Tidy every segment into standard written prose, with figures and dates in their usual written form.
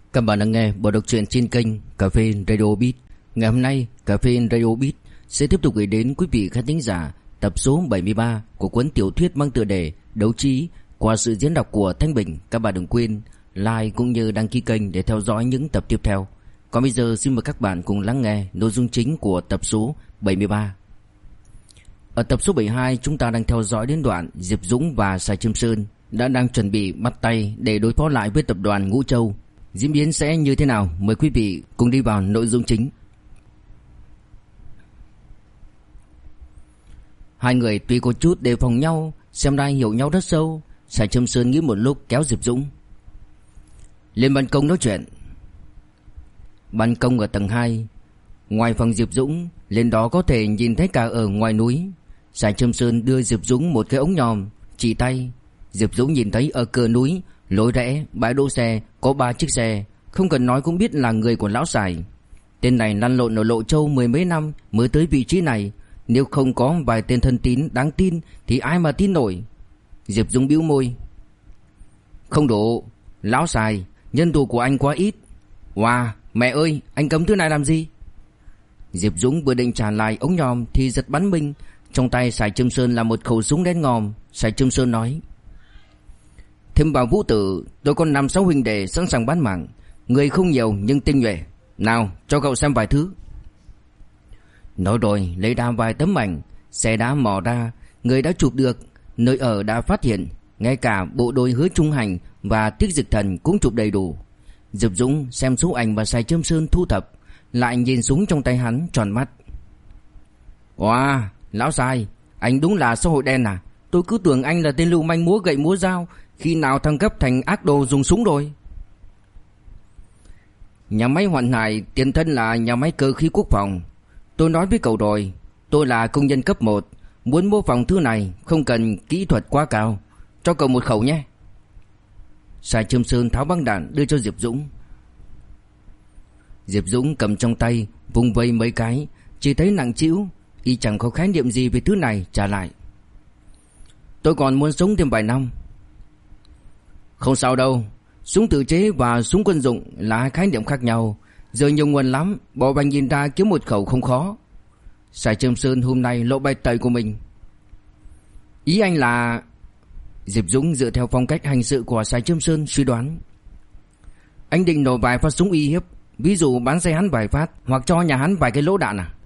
Các bạn đang nghe bộ đọc truyện trên kênh Cà phê Radio Beat. Ngày hôm nay, Cà phê Radio Beat sẽ tiếp tục gửi đến quý vị khán thính giả tập số 73 của cuốn tiểu thuyết mang tựa đề Đấu Trí qua sự diễn đọc của Thanh Bình. Các bạn đừng quên like cũng như đăng ký kênh để theo dõi những tập tiếp theo. Còn bây giờ xin mời các bạn cùng lắng nghe nội dung chính của tập số 73. Ở tập số 72 chúng ta đang theo dõi đến đoạn Diệp Dũng và Sài Trâm Sơn đang chuẩn bị bắt tay để đối phó lại với tập đoàn Ngũ Châu. Diễn biến sẽ như thế nào? Mời quý vị cùng đi vào nội dung chính. Hai người tuy có chút đề phòng nhau, xem ra hiểu nhau rất sâu. Sài Trâm Sơn nghĩ một lúc kéo Diệp Dũng lên ban công nói chuyện. Ban công ở tầng 2, ngoài phòng Diệp Dũng, lên đó có thể nhìn thấy cả ở ngoài núi. Sài Trâm Sơn đưa Diệp Dũng một cái ống nhòm, chỉ tay. Diệp Dũng nhìn thấy ở cửa núi, lối rẽ, bãi đỗ xe có 3 chiếc xe, không cần nói cũng biết là người của lão Sài. Tên này lăn lộn ở Lộ Châu mười mấy năm mới tới vị trí này, nếu không có vài tên thân tín đáng tin thì ai mà tin nổi. Diệp Dũng bĩu môi. Không đủ, lão Sài, nhân thủ của anh quá ít. Wow, mẹ ơi, anh cấm thứ này làm gì? Diệp Dũng vừa định trả lại ống nhòm thì giật bắn mình. Trong tay Sài Trâm Sơn là một khẩu súng đen ngòm. Sài Trâm Sơn nói: Thêm vào Vũ Tử, tôi còn 5-6 huynh đệ sẵn sàng bán mạng. Người không nhiều nhưng tinh nhuệ. Nào, cho cậu xem vài thứ. Nói rồi lấy ra vài tấm ảnh. Xe đã mò ra, người đã chụp được, nơi ở đã phát hiện, ngay cả bộ đôi Hứa Trung Hành và Tiết Dịch Thần cũng chụp đầy đủ. Diệp Dũng xem số ảnh và Sài Trâm Sơn thu thập, lại nhìn súng trong tay hắn tròn mắt. Wow, lão Sài, anh đúng là xã hội đen à? Tôi cứ tưởng anh là tên lưu manh múa gậy múa dao, khi nào thăng cấp thành ác đồ dùng súng rồi? Nhà máy Hoàn Hải tiền thân là nhà máy cơ khí quốc phòng. Tôi nói với cậu rồi, tôi là công nhân cấp 1, muốn mô phỏng thứ này không cần kỹ thuật quá cao. Cho cậu một khẩu nhé. Sài Trâm Sơn tháo băng đạn đưa cho Diệp Dũng. Diệp Dũng cầm trong tay, vung vây mấy cái, chỉ thấy nặng trĩu, y chẳng có khái niệm gì về thứ này, trả lại. Tôi còn muốn sống thêm vài năm. Không sao đâu, súng tự chế và súng quân dụng là hai khái niệm khác nhau. Giờ nhiều nguồn lắm, bỏ vành nhìn ra kiếm một khẩu không khó. Sài Trâm Sơn hôm nay lộ bài tẩy của mình. Ý anh là... Diệp Dũng dựa theo phong cách hành sự của Sài Trâm Sơn suy đoán. Anh định nổ vài phát súng uy hiếp, ví dụ bắn xe hắn vài phát, hoặc cho nhà hắn vài cái lỗ đạn à?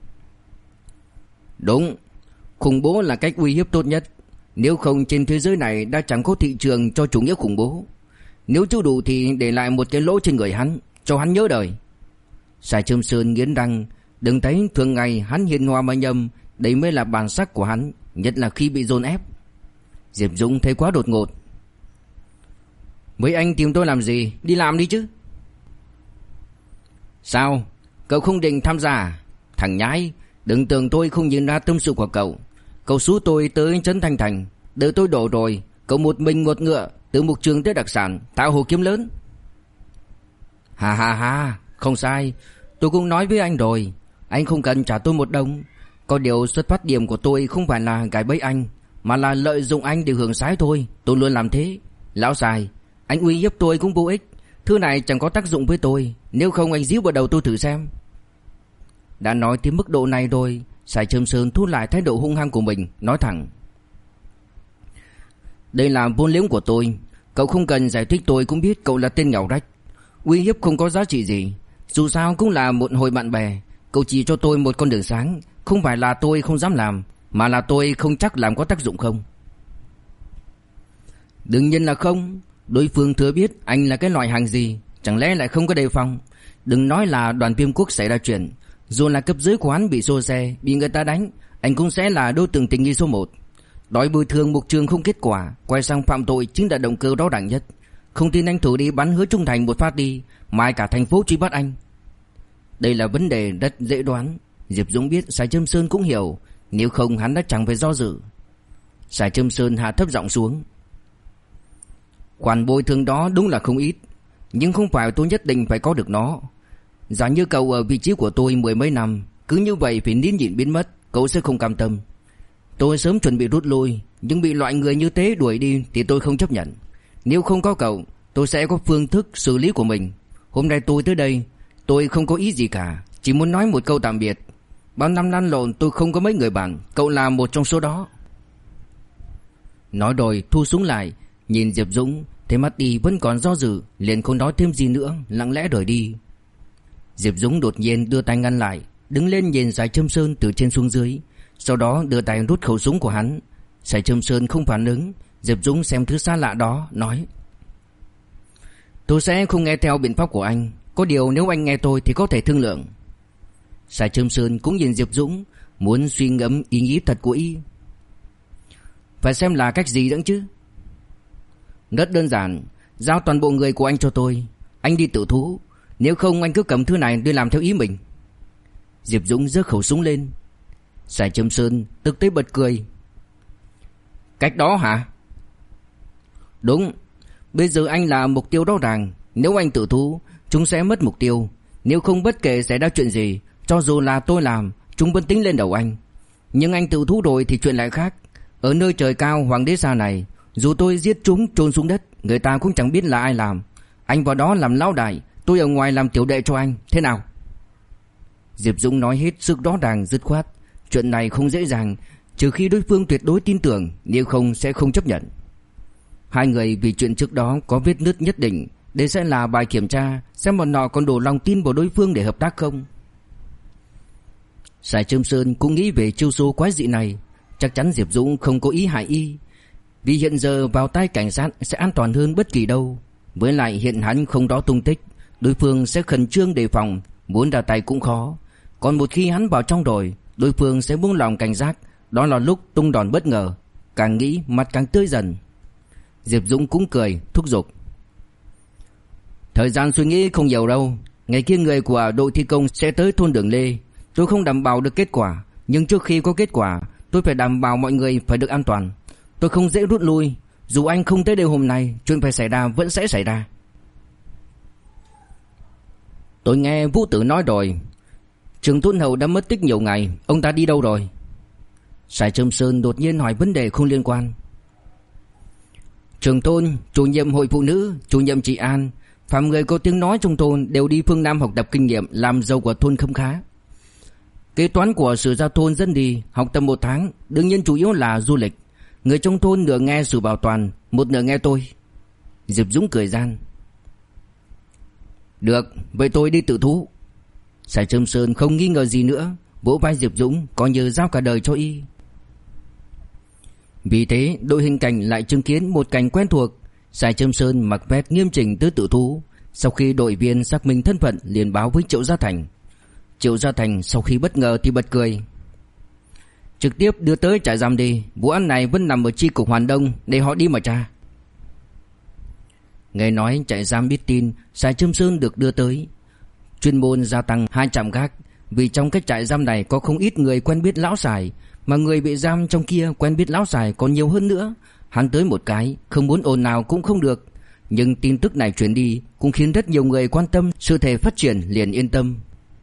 Đúng, khủng bố là cách uy hiếp tốt nhất. Nếu không trên thế giới này đã chẳng có thị trường cho chủ nghĩa khủng bố. Nếu chưa đủ thì để lại một cái lỗ trên người hắn, cho hắn nhớ đời. Sài Trâm Sơn nghiến răng, đừng thấy thường ngày hắn hiền hòa mà nhầm, đấy mới là bản sắc của hắn, nhất là khi bị dồn ép. Diệp Dũng thấy quá đột ngột. Mấy anh tìm tôi làm gì? Đi làm đi chứ. Sao? Cậu không định tham gia à? Thằng nhái, đừng tưởng tôi không nhìn ra tâm sự của cậu. Cậu xú tôi tới trấn Thanh Thành, đợi tôi đổ rồi, cậu một mình một ngựa từ mục trường tới đặc sản, tạo hồ kiếm lớn. Hà hà hà, không sai, tôi cũng nói với anh rồi, anh không cần trả tôi một đồng. Có điều xuất phát điểm của tôi không phải là gài bẫy anh, mà là lợi dụng anh để hưởng sái thôi. Tôi luôn làm thế. Lão Sài, anh uy hiếp tôi cũng vô ích. Thứ này chẳng có tác dụng với tôi. Nếu không anh díu vào đầu tôi thử xem. Đã nói tới mức độ này rồi, Sài Trâm Sơn thu lại thái độ hung hăng của mình, nói thẳng. Đây là vốn liếng của tôi. Cậu không cần giải thích, tôi cũng biết cậu là tên nghèo rách. Uy hiếp không có giá trị gì. Dù sao cũng là một hồi bạn bè. Cậu chỉ cho tôi một con đường sáng. Không phải là tôi không dám làm, mà là tôi không chắc làm có tác dụng không. Đương nhiên là không. Đối phương thừa biết anh là cái loại hàng gì, chẳng lẽ lại không có đề phòng. Đừng nói là đoàn Viêm Quốc xảy ra chuyện, dù là cấp dưới của hắn bị xô xe, bị người ta đánh, anh cũng sẽ là đối tượng tình nghi số 1. Đòi bồi thường mục trường không kết quả, quay sang phạm tội chính là động cơ rõ ràng nhất. Không tin anh thử đi bắn Hứa Trung Thành một phát đi, mai cả thành phố truy bắt anh. Đây là vấn đề rất dễ đoán. Diệp Dũng biết Sài Trâm Sơn cũng hiểu, nếu không hắn đã chẳng phải do dự. Sài Trâm Sơn hạ thấp giọng xuống. Khoản bồi thường đó đúng là không ít, nhưng không phải tôi nhất định phải có được nó. Giả như cậu ở vị trí của tôi mười mấy năm, cứ như vậy phải nín nhịn biến mất, cậu sẽ không cam tâm. Tôi sớm chuẩn bị rút lui, nhưng bị loại người như thế đuổi đi thì tôi không chấp nhận. Nếu không có cậu, tôi sẽ có phương thức xử lý của mình. Hôm nay tôi tới đây, tôi không có ý gì cả, chỉ muốn nói một câu tạm biệt. Bao năm lăn lộn tôi không có mấy người bạn, cậu là một trong số đó. Nói rồi thu súng lại, nhìn Diệp Dũng, thấy mắt y vẫn còn do dự, liền không nói thêm gì nữa, lặng lẽ rời đi. Diệp Dũng đột nhiên đưa tay ngăn lại, đứng lên nhìn Sài Trâm Sơn từ trên xuống dưới, sau đó đưa tay rút khẩu súng của hắn. Sài Trâm Sơn không phản ứng. Diệp Dũng xem thứ xa lạ đó, nói: tôi sẽ không nghe theo biện pháp của anh, có điều nếu anh nghe tôi thì có thể thương lượng. Sài Trâm Sơn cũng nhìn Diệp Dũng, muốn suy ngẫm ý nghĩ thật của y. Phải xem là cách gì nữa chứ. Rất đơn giản, giao toàn bộ người của anh cho tôi, anh đi tự thú. Nếu không anh cứ cầm thứ này đi làm theo ý mình. Diệp Dũng giơ khẩu súng lên. Sài Trâm Sơn tức tới bật cười. Cách đó hả? Đúng. Bây giờ anh là mục tiêu rõ ràng. Nếu anh tự thú, chúng sẽ mất mục tiêu. Nếu không, bất kể xảy ra chuyện gì, cho dù là tôi làm, chúng vẫn tính lên đầu anh. Nhưng anh tự thú rồi thì chuyện lại khác. Ở nơi trời cao hoàng đế xa này, dù tôi giết chúng chôn xuống đất, người ta cũng chẳng biết là ai làm. Anh vào đó làm lão đại, tôi ở ngoài làm tiểu đệ cho anh, thế nào? Diệp Dũng nói hết sức rõ ràng dứt khoát. Chuyện này không dễ dàng, trừ khi đối phương tuyệt đối tin tưởng, nếu không sẽ không chấp nhận. Hai người vì chuyện trước đó có vết nứt nhất định, đây sẽ là bài kiểm tra xem bọn họ còn đủ lòng tin vào đối phương để hợp tác không. Sài Trâm Sơn cũng nghĩ về chiêu số quái dị này. Chắc chắn Diệp Dũng không có ý hại y, vì hiện giờ vào tay cảnh sát sẽ an toàn hơn bất kỳ đâu. Với lại hiện hắn không rõ tung tích, đối phương sẽ khẩn trương đề phòng, muốn ra tay cũng khó. Còn một khi hắn vào trong rồi, đối phương sẽ buông lòng cảnh giác, đó là lúc tung đòn bất ngờ. Càng nghĩ mặt càng tươi dần. Diệp Dũng cũng cười thúc giục: thời gian suy nghĩ không nhiều đâu. Ngày kia người của đội thi công sẽ tới thôn Đường Lê. Tôi không đảm bảo được kết quả, nhưng trước khi có kết quả, tôi phải đảm bảo mọi người phải được an toàn. Tôi không dễ rút lui. Dù anh không tới đây hôm nay, chuyện phải xảy ra vẫn sẽ xảy ra. Tôi nghe Vũ Tử nói rồi, Trường Tôn Hậu đã mất tích nhiều ngày, ông ta đi đâu rồi? Sài Trâm Sơn đột nhiên hỏi vấn đề không liên quan. Trường Tôn, chủ nhiệm hội phụ nữ, chủ nhiệm trị an, phạm người có tiếng nói trong thôn đều đi phương Nam học tập kinh nghiệm, làm giàu của thôn không khá. Kế toán của Sử Gia Thôn dẫn đi học tập 1 tháng, đương nhiên chủ yếu là du lịch. Người trong thôn nửa nghe Sử Bảo Toàn, một nửa nghe tôi. Diệp Dũng cười gian. Được, vậy tôi đi tự thú. Sài Trâm Sơn không nghi ngờ gì nữa, vỗ vai Diệp Dũng coi như giao cả đời cho y. Vì thế đội hình cảnh lại chứng kiến một cảnh quen thuộc. Sài Trâm Sơn mặc vest nghiêm chỉnh tới tự thú. Sau khi đội viên xác minh thân phận liền báo với Triệu Gia Thành. Triệu Gia Thành sau khi bất ngờ thì bật cười. Trực tiếp đưa tới trại giam đi, vụ án này vẫn nằm ở chi cục Hoàn Đông, để họ đi mà tra. Nghe nói trại giam biết tin Sài Trâm Sơn được đưa tới, chuyên môn gia tăng 2 trạm gác, vì trong cái trại giam này có không ít người quen biết lão Sài, mà người bị giam trong kia quen biết lão Sài còn nhiều hơn nữa. Hắn tới một cái, không muốn ồn nào cũng không được. Nhưng tin tức này truyền đi cũng khiến rất nhiều người quan tâm sự thể phát triển, liền yên tâm.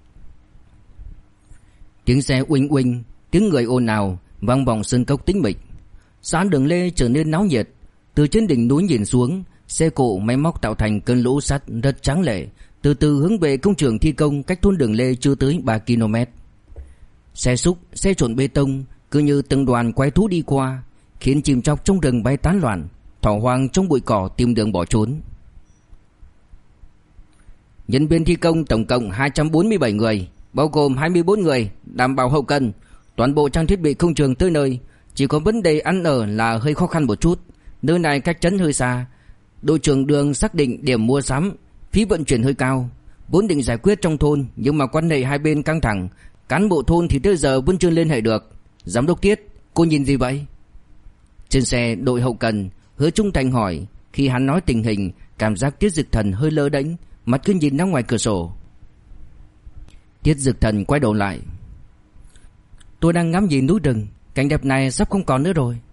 Tiếng xe uỳnh uỳnh, tiếng người ồn ào vang vọng sơn cốc tĩnh mịch. Xã Đường Lê trở nên náo nhiệt. Từ trên đỉnh núi nhìn xuống, xe cộ máy móc tạo thành cơn lũ sắt rất tráng lệ, từ từ hướng về công trường thi công cách thôn Đường Lê chưa tới 3 km. Xe xúc, xe trộn bê tông cứ như từng đoàn quái thú đi qua, khiến chim chóc trong rừng bay tán loạn, thỏ hoang trong bụi cỏ tìm đường bỏ trốn. Nhân viên thi công tổng cộng 247 người, bao gồm 24 người đảm bảo hậu cần, toàn bộ trang thiết bị công trường tới nơi. Chỉ có vấn đề ăn ở là hơi khó khăn một chút, nơi này cách trấn hơi xa. Đội trưởng Đường xác định điểm mua sắm, phí vận chuyển hơi cao, vốn định giải quyết trong thôn, nhưng mà quan hệ hai bên căng thẳng, cán bộ thôn thì tới giờ vẫn chưa liên hệ được. Giám đốc Tiết, cô nhìn gì vậy? Trên xe đội hậu cần, Hứa Trung Thành hỏi. Khi hắn nói tình hình, cảm giác Tiết Dực Thần hơi lơ đễnh, mặt cứ nhìn ra ngoài cửa sổ. Tiết Dực Thần quay đầu lại. Tôi đang ngắm nhìn núi rừng, cảnh đẹp này sắp không còn nữa rồi.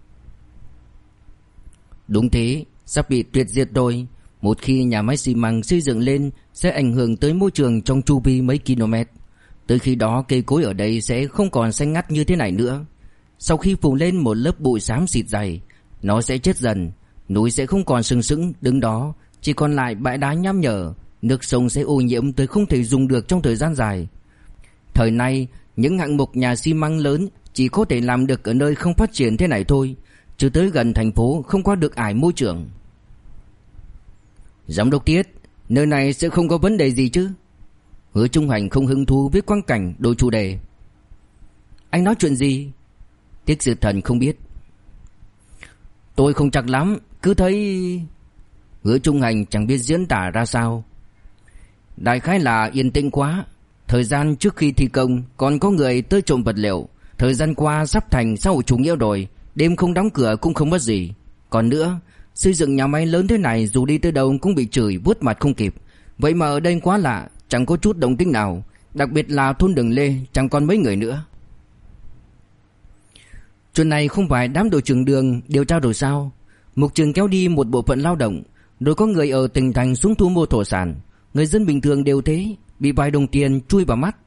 Đúng thế, sắp bị tuyệt diệt rồi. Một khi nhà máy xi măng xây dựng lên sẽ ảnh hưởng tới môi trường trong chu vi mấy km. Tới khi đó cây cối ở đây sẽ không còn xanh ngắt như thế này nữa. Sau khi phủ lên một lớp bụi xám xịt dày, nó sẽ chết dần. Núi sẽ không còn sừng sững đứng đó, chỉ còn lại bãi đá nham nhở. nước sông sẽ ô nhiễm tới không thể dùng được trong thời gian dài. Thời nay, những hạng mục nhà xi măng lớn chỉ có thể làm được ở nơi không phát triển thế này thôi, chứ tới gần thành phố không qua được ải môi trường. Giám đốc Tiết, nơi này sẽ không có vấn đề gì chứ? Hứa Trung Hành không hứng thú với quang cảnh đổi chủ đề. Anh nói chuyện gì? Tiết Dực Thần không biết. Tôi không chắc lắm, cứ thấy... Hứa Trung Hành chẳng biết diễn tả ra sao. Đại khái là yên tĩnh quá. Thời gian trước khi thi công còn có người tới trộm vật liệu. Thời gian qua sắp thành xã hội chủ nghĩa rồi, đêm không đóng cửa cũng không mất gì. Còn nữa, xây dựng nhà máy lớn thế này dù đi tới đâu cũng bị chửi vuốt mặt không kịp. Vậy mà ở đây quá lạ, chẳng có chút động tĩnh nào. Đặc biệt là thôn Đường Lê chẳng còn mấy người nữa. Chuyện này không phải đám đội trưởng Đường điều tra rồi sao? Mục trường kéo đi một bộ phận lao động, rồi có người ở tỉnh thành xuống thu mua thổ sản. Người dân bình thường đều thế, bị vài đồng tiền chui vào mắt.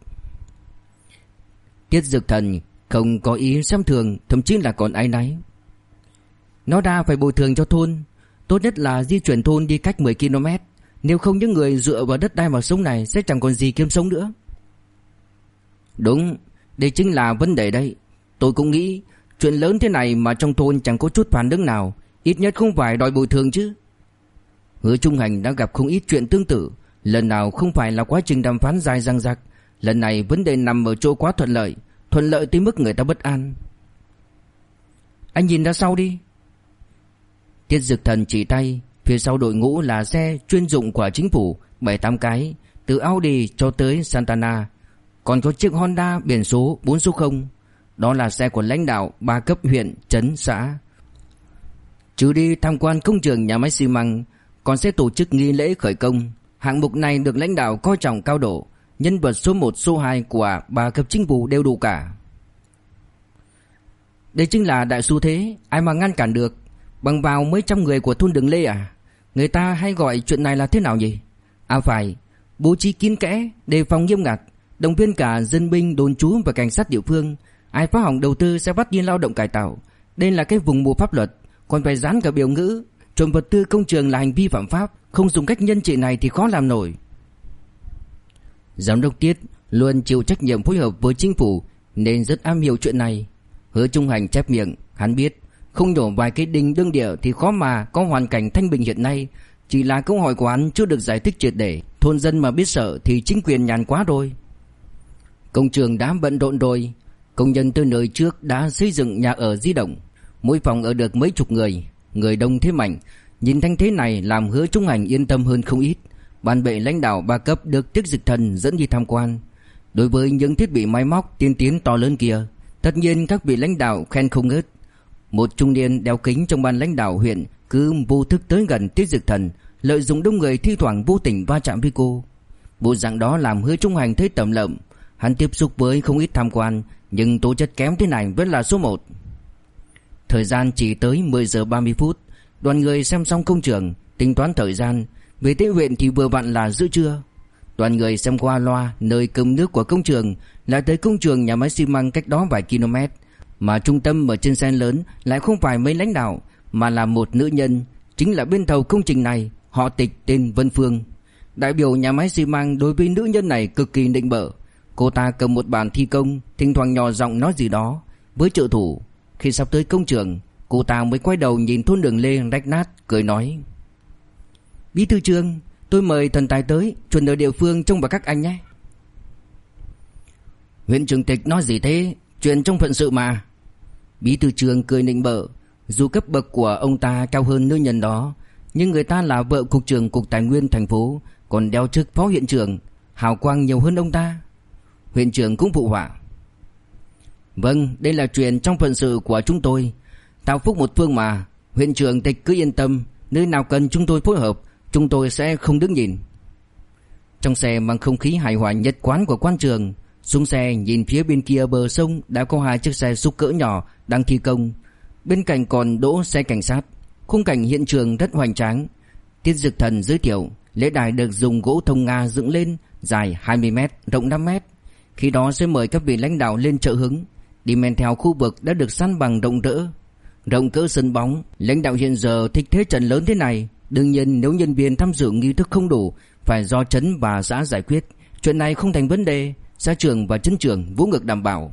Tiết Dực Thần không có ý xem thường, thậm chí là còn áy náy. Nó ra phải bồi thường cho thôn, tốt nhất là di chuyển thôn đi cách 10 km. Nếu không những người dựa vào đất đai mà sống này sẽ chẳng còn gì kiếm sống nữa. Đúng, đây chính là vấn đề đây. Tôi cũng nghĩ chuyện lớn thế này mà trong thôn chẳng có chút phản ứng nào, ít nhất không phải đòi bồi thường chứ. Hứa Trung Hành đã gặp không ít chuyện tương tự, lần nào không phải là quá trình đàm phán dài dằng dặc. Lần này vấn đề nằm ở chỗ quá thuận lợi tới mức người ta bất an. Anh nhìn ra sau đi. Tiết Dực Thần chỉ tay, phía sau đội ngũ là xe chuyên dụng của chính phủ 7-8 cái, từ Audi cho tới Santana. Còn có chiếc Honda biển số 4 số 0. Đó là xe của lãnh đạo 3 cấp huyện, trấn, xã. Trừ đi tham quan công trường nhà máy xi măng, còn sẽ tổ chức nghi lễ khởi công. Hạng mục này được lãnh đạo coi trọng cao độ, nhân vật số 1, số 2 của 3 cấp chính phủ đều đủ cả. Đây chính là đại xu thế, ai mà ngăn cản được. Bằng vào mấy trăm người của thôn Đường Lê à? Người ta hay gọi chuyện này là thế nào nhỉ? À phải, bố trí kín kẽ, đề phòng nghiêm ngặt, động viên cả dân binh, đồn trú và cảnh sát địa phương. Ai phá hỏng đầu tư sẽ bắt đi lao động cải tạo. Đây là cái vùng mù pháp luật, còn phải dán cả biểu ngữ trộm vật tư công trường là hành vi phạm pháp, không dùng cách nhân trị này thì khó làm nổi. Giám đốc Tiết luôn chịu trách nhiệm phối hợp với chính phủ nên rất am hiểu chuyện này. Hứa Trung Hành chép miệng, hắn biết không nhổ vài cái đinh đương địa thì khó mà có hoàn cảnh thanh bình hiện nay. Chỉ là câu hỏi của hắn chưa được giải thích triệt để. Thôn dân mà biết sợ thì chính quyền nhàn quá rồi. Công trường đã bận rộn rồi. Công nhân từ nơi trước đã xây dựng nhà ở di động, mỗi phòng ở được mấy chục người. Người đông thế mạnh, nhìn thanh thế này làm Hứa Trung Hành yên tâm hơn không ít. Ban bệ lãnh đạo 3 cấp được Tiết Dực Thần dẫn đi tham quan. Đối với những thiết bị máy móc tiên tiến to lớn kia, tất nhiên các vị lãnh đạo khen không ngớt. Một trung niên đeo kính trong ban lãnh đạo huyện cứ vô thức tới gần Tiết Dực Thần, lợi dụng đông người thi thoảng vô tình va chạm với cô. Bộ dạng đó làm Hứa Trung Hành thấy tởm lợm. Hắn tiếp xúc với không ít tham quan, nhưng tố chất kém thế này vẫn là số 1. Thời gian chỉ tới 10 giờ 30 phút. Đoàn người xem xong công trường, tính toán thời gian. Về tới huyện thì vừa vặn là giữa trưa. Đoàn người xem qua loa nơi cơm nước của công trường, lại tới công trường nhà máy xi măng cách đó vài km. Mà trung tâm ở trên xe lớn lại không phải mấy lãnh đạo, mà là một nữ nhân, chính là bên thầu công trình này, họ Tịch tên Vân Phương. Đại biểu nhà máy xi măng đối với nữ nhân này cực kỳ nịnh bợ. Cô ta cầm một bản thi công, thỉnh thoảng nhỏ giọng nói gì đó với trợ thủ. Khi sắp tới công trường, cô ta mới quay đầu nhìn thôn Đường Lê rách nát, cười nói: Bí thư Trương, tôi mời thần tài tới, chuẩn ở địa phương trông vào các anh nhé. Huyện trưởng Tịch nói gì thế? Chuyện trong phận sự mà. Bí thư Trương cười nịnh bợ. Dù cấp bậc của ông ta cao hơn nữ nhân đó, nhưng người ta là vợ cục trưởng cục tài nguyên thành phố, còn đeo chức phó huyện trưởng, hào quang nhiều hơn ông ta. Huyện trưởng cũng phụ họa: Vâng, đây là chuyện trong phận sự của chúng tôi. Tạo phúc một phương mà. Huyện trưởng Tịch cứ yên tâm, nơi nào cần chúng tôi phối hợp, chúng tôi sẽ không đứng nhìn. Trong xe mang không khí hài hòa nhất quán của quan trường. Xuống xe nhìn phía bên kia bờ sông đã có 2 chiếc xe xúc cỡ nhỏ đang thi công. Bên cạnh còn đỗ xe cảnh sát. Khung cảnh hiện trường rất hoành tráng. Tiết Dực Thần giới thiệu lễ đài được dùng gỗ thông Nga dựng lên, dài 20m, rộng 5m. Khi đó sẽ mời các vị lãnh đạo lên trợ hứng. Đi men theo khu vực đã được san bằng rộng rỡ, rộng cỡ sân bóng. Lãnh đạo hiện giờ thích thế trận lớn thế này, Đương nhiên nếu nhân viên tham dự nghi thức không đủ, phải do trấn và xã giải quyết. Chuyện này không thành vấn đề, xã trưởng và trấn trưởng vỗ ngực đảm bảo.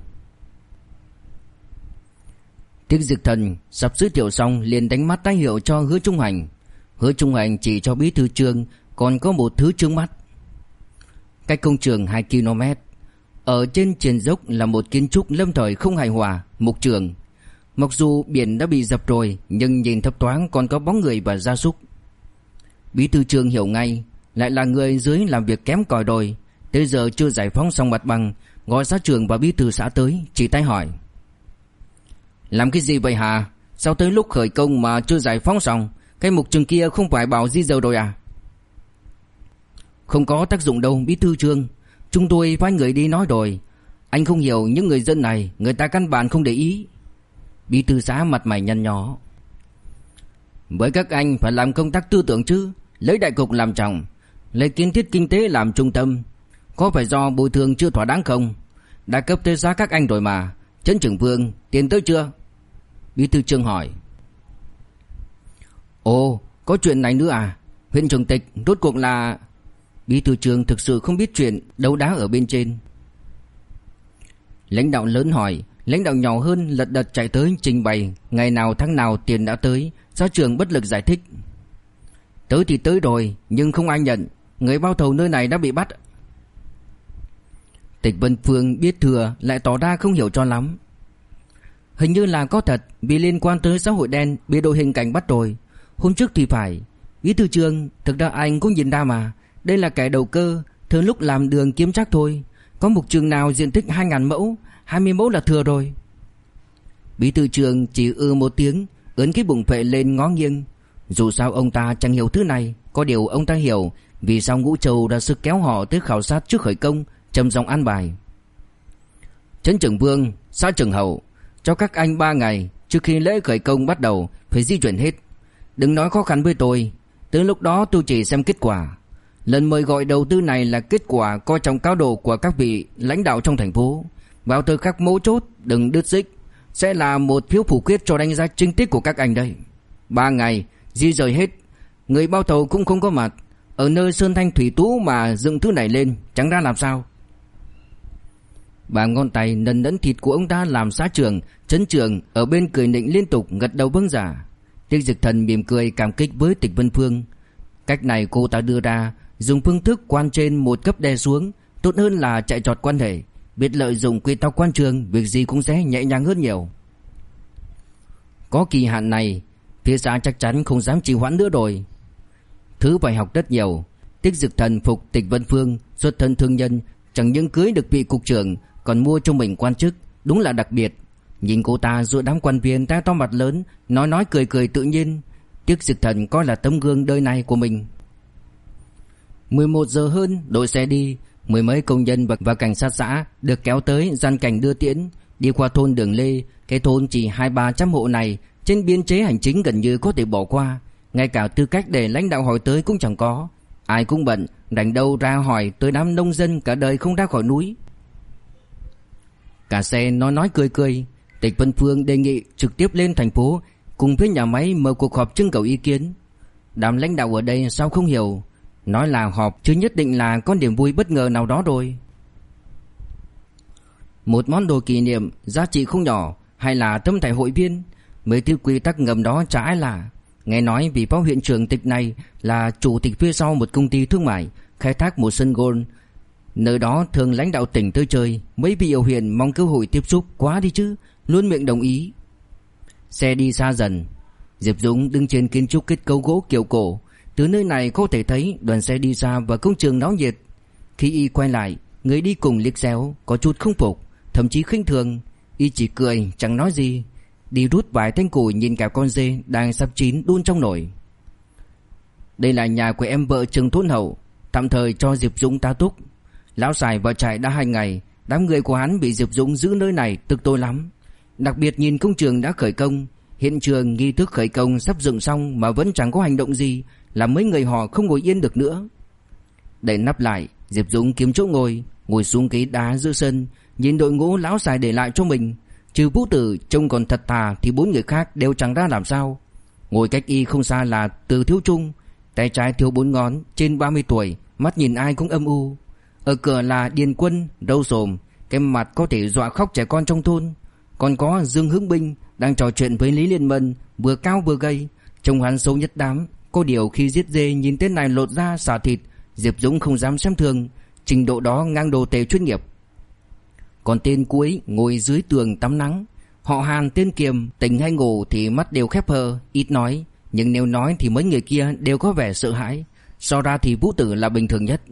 Tiết Dịch Thần sắp giới thiệu xong liền đánh mắt tay hiệu cho Hứa Trung Hành. Hứa Trung Hành chỉ cho bí thư trường còn có một thứ trước mắt. Cách công trường 2 km, ở trên triền dốc là một kiến trúc lâm thời không hài hòa, mục trường. Mặc dù biển đã bị dập rồi, nhưng nhìn thấp thoáng còn có bóng người và gia súc. Bí thư trường hiểu ngay, lại là người dưới làm việc kém cỏi rồi, tới giờ chưa giải phóng xong mặt bằng, gọi xã trưởng và bí thư xã tới, chỉ tay hỏi: làm cái gì vậy hả? Sao tới lúc khởi công mà chưa giải phóng xong? Cái mục trường kia không phải bảo di dời rồi à? Không có tác dụng đâu bí thư trường, chúng tôi phái người đi nói rồi. Anh không hiểu những người dân này, người ta căn bản không để ý. Bí thư xã mặt mày nhăn nhó: với các anh phải làm công tác tư tưởng chứ, lấy đại cục làm trọng, lấy kiến thiết kinh tế làm trung tâm. Có phải do bồi thường chưa thỏa đáng không? Đã cấp tới giá các anh rồi mà. Trấn trưởng Vương, tiền tới chưa? Bí thư trường hỏi. Ồ, có chuyện này nữa à? Huyện trưởng tịch rốt cuộc là... Bí thư trường thực sự không biết chuyện đấu đá ở bên trên. Lãnh đạo lớn hỏi, lãnh đạo nhỏ hơn lật đật chạy tới trình bày ngày nào tháng nào tiền đã tới. Xã trưởng bất lực giải thích. Tới thì tới rồi, nhưng không ai nhận. Người bao thầu nơi này đã bị bắt. Tịch Vân Phương biết thừa lại tỏ ra không hiểu cho lắm. Hình như là có thật, vì liên quan tới xã hội đen bị đội hình cảnh bắt rồi. Hôm trước thì phải. Bí thư trường, thực ra anh cũng nhìn ra mà. Đây là kẻ đầu cơ, thường lúc làm đường kiếm trác thôi. Có mục trường nào diện tích 2.000 mẫu, 20 mẫu là thừa rồi. Bí thư trường chỉ một tiếng, ấn cái bụng phệ lên ngó nghiêng. Dù sao ông ta chẳng hiểu thứ này, có điều ông ta hiểu vì sao Ngũ Châu đã sức kéo họ tới khảo sát trước khởi công, trầm giọng an bài. Trấn trưởng Vương, xã trưởng Hậu, cho các anh 3 ngày trước khi lễ khởi công bắt đầu phải di chuyển hết. Đừng nói khó khăn với tôi, tới lúc đó tôi chỉ xem kết quả. Lần mời gọi đầu tư này là kết quả coi trọng cao độ của các vị lãnh đạo trong thành phố. Vào thời khắc mấu chốt đừng đứt xích, sẽ là một phiếu phủ quyết cho đánh giá chính tích của các anh đây. 3 ngày di rời hết, người bao thầu cũng không có mặt. Ở nơi Sơn Thanh Thủy Tú mà dựng thứ này lên chẳng ra làm sao. Bà ngón tay nần nẫn thịt của ông ta làm xã trưởng, trấn trưởng ở bên cười nịnh liên tục gật đầu vâng giả. Tiết Dịch Thần mỉm cười cảm kích với Tịch Vân Phương. Cách này cô ta đưa ra, dùng phương thức quan trên một cấp đè xuống, tốt hơn là chạy trọt quan hệ. Biết lợi dụng quy tắc quan trường, việc gì cũng sẽ nhẹ nhàng hơn nhiều. Có kỳ hạn này, phía xã chắc chắn không dám trì hoãn nữa rồi. Thứ phải học rất nhiều. Tiết Dịch Thần phục Tịch Vân Phương, xuất thân thương nhân, chẳng những cưới được vị cục trưởng, còn mua cho mình quan chức, đúng là đặc biệt. Nhìn cô ta giữa đám quan viên ta to mặt lớn, nói cười cười tự nhiên. Tiết Dịch Thần coi là tấm gương đời này của mình. 11 giờ hơn, đội xe đi. Mười mấy công nhân và cảnh sát xã được kéo tới gian cảnh đưa tiễn. Đi qua thôn Đường Lê, cái thôn chỉ 200-300 hộ này, trên biên chế hành chính gần như có thể bỏ qua. Ngay cả tư cách để lãnh đạo hỏi tới cũng chẳng có. Ai cũng bận, rảnh đâu ra hỏi tới đám nông dân cả đời không ra khỏi núi. Cả xe nói cười. Tịch Vân Phương đề nghị trực tiếp lên thành phố cùng với nhà máy mở cuộc họp trưng cầu ý kiến. Đám lãnh đạo ở đây sao không hiểu, nói là họp chứ nhất định là có niềm vui bất ngờ nào đó rồi. Một món đồ kỷ niệm giá trị không nhỏ, hay là tấm thẻ hội viên. Mấy thứ quy tắc ngầm đó chả ai lạ. Nghe nói vị phó huyện trưởng Tịch này là chủ tịch phía sau một công ty thương mại khai thác một sân golf. Nơi đó thường lãnh đạo tỉnh tới chơi, mấy vị ở huyện mong cơ hội tiếp xúc quá đi chứ, luôn miệng đồng ý. Xe đi xa dần. Diệp Dũng đứng trên kiến trúc kết cấu gỗ kiểu cổ. Từ nơi này có thể thấy đoàn xe đi xa và công trường náo nhiệt. Khi y quay lại, người đi cùng liếc xéo, có chút không phục, thậm chí khinh thường. Y chỉ cười chẳng nói gì, đi rút vài thanh củi nhìn cả con dê đang sắp chín đun trong nồi. Đây là nhà của em vợ Trương Thôn Hậu, tạm thời cho Diệp Dũng tá túc. Lão Sài vào trại đã 2 ngày, đám người của hắn bị Diệp Dũng giữ nơi này tức tối lắm. Đặc biệt nhìn công trường đã khởi công, hiện trường nghi thức khởi công sắp dựng xong mà vẫn chẳng có hành động gì, làm mấy người họ không ngồi yên được nữa. Đậy nắp lại, Diệp Dũng kiếm chỗ ngồi xuống ghế đá giữa sân, nhìn đội ngũ lão Sài để lại cho mình. Trừ Vũ Tử trông còn thật thà thì 4 người khác đều chẳng ra làm sao. Ngồi cách y không xa là Từ Thiếu Trung, tay trái thiếu 4 ngón, trên 30 tuổi, mắt nhìn ai cũng âm u. Ở cửa là Điền Quân, râu sồm, cái mặt có thể dọa khóc trẻ con trong thôn. Còn có Dương Hướng Binh đang trò chuyện với Lý Liên Mân, vừa cao vừa gầy, trông hắn xấu nhất đám. Có điều khi giết dê nhìn tên này lột da xả thịt, Diệp Dũng không dám xem thường, trình độ đó ngang đồ tể chuyên nghiệp. Còn tên cuối ngồi dưới tường tắm nắng. Họ Hàn tên Kiềm, tỉnh hay ngủ thì mắt đều khép hờ, ít nói, nhưng nếu nói thì mấy người kia đều có vẻ sợ hãi. So ra thì Vũ Tử là bình thường nhất.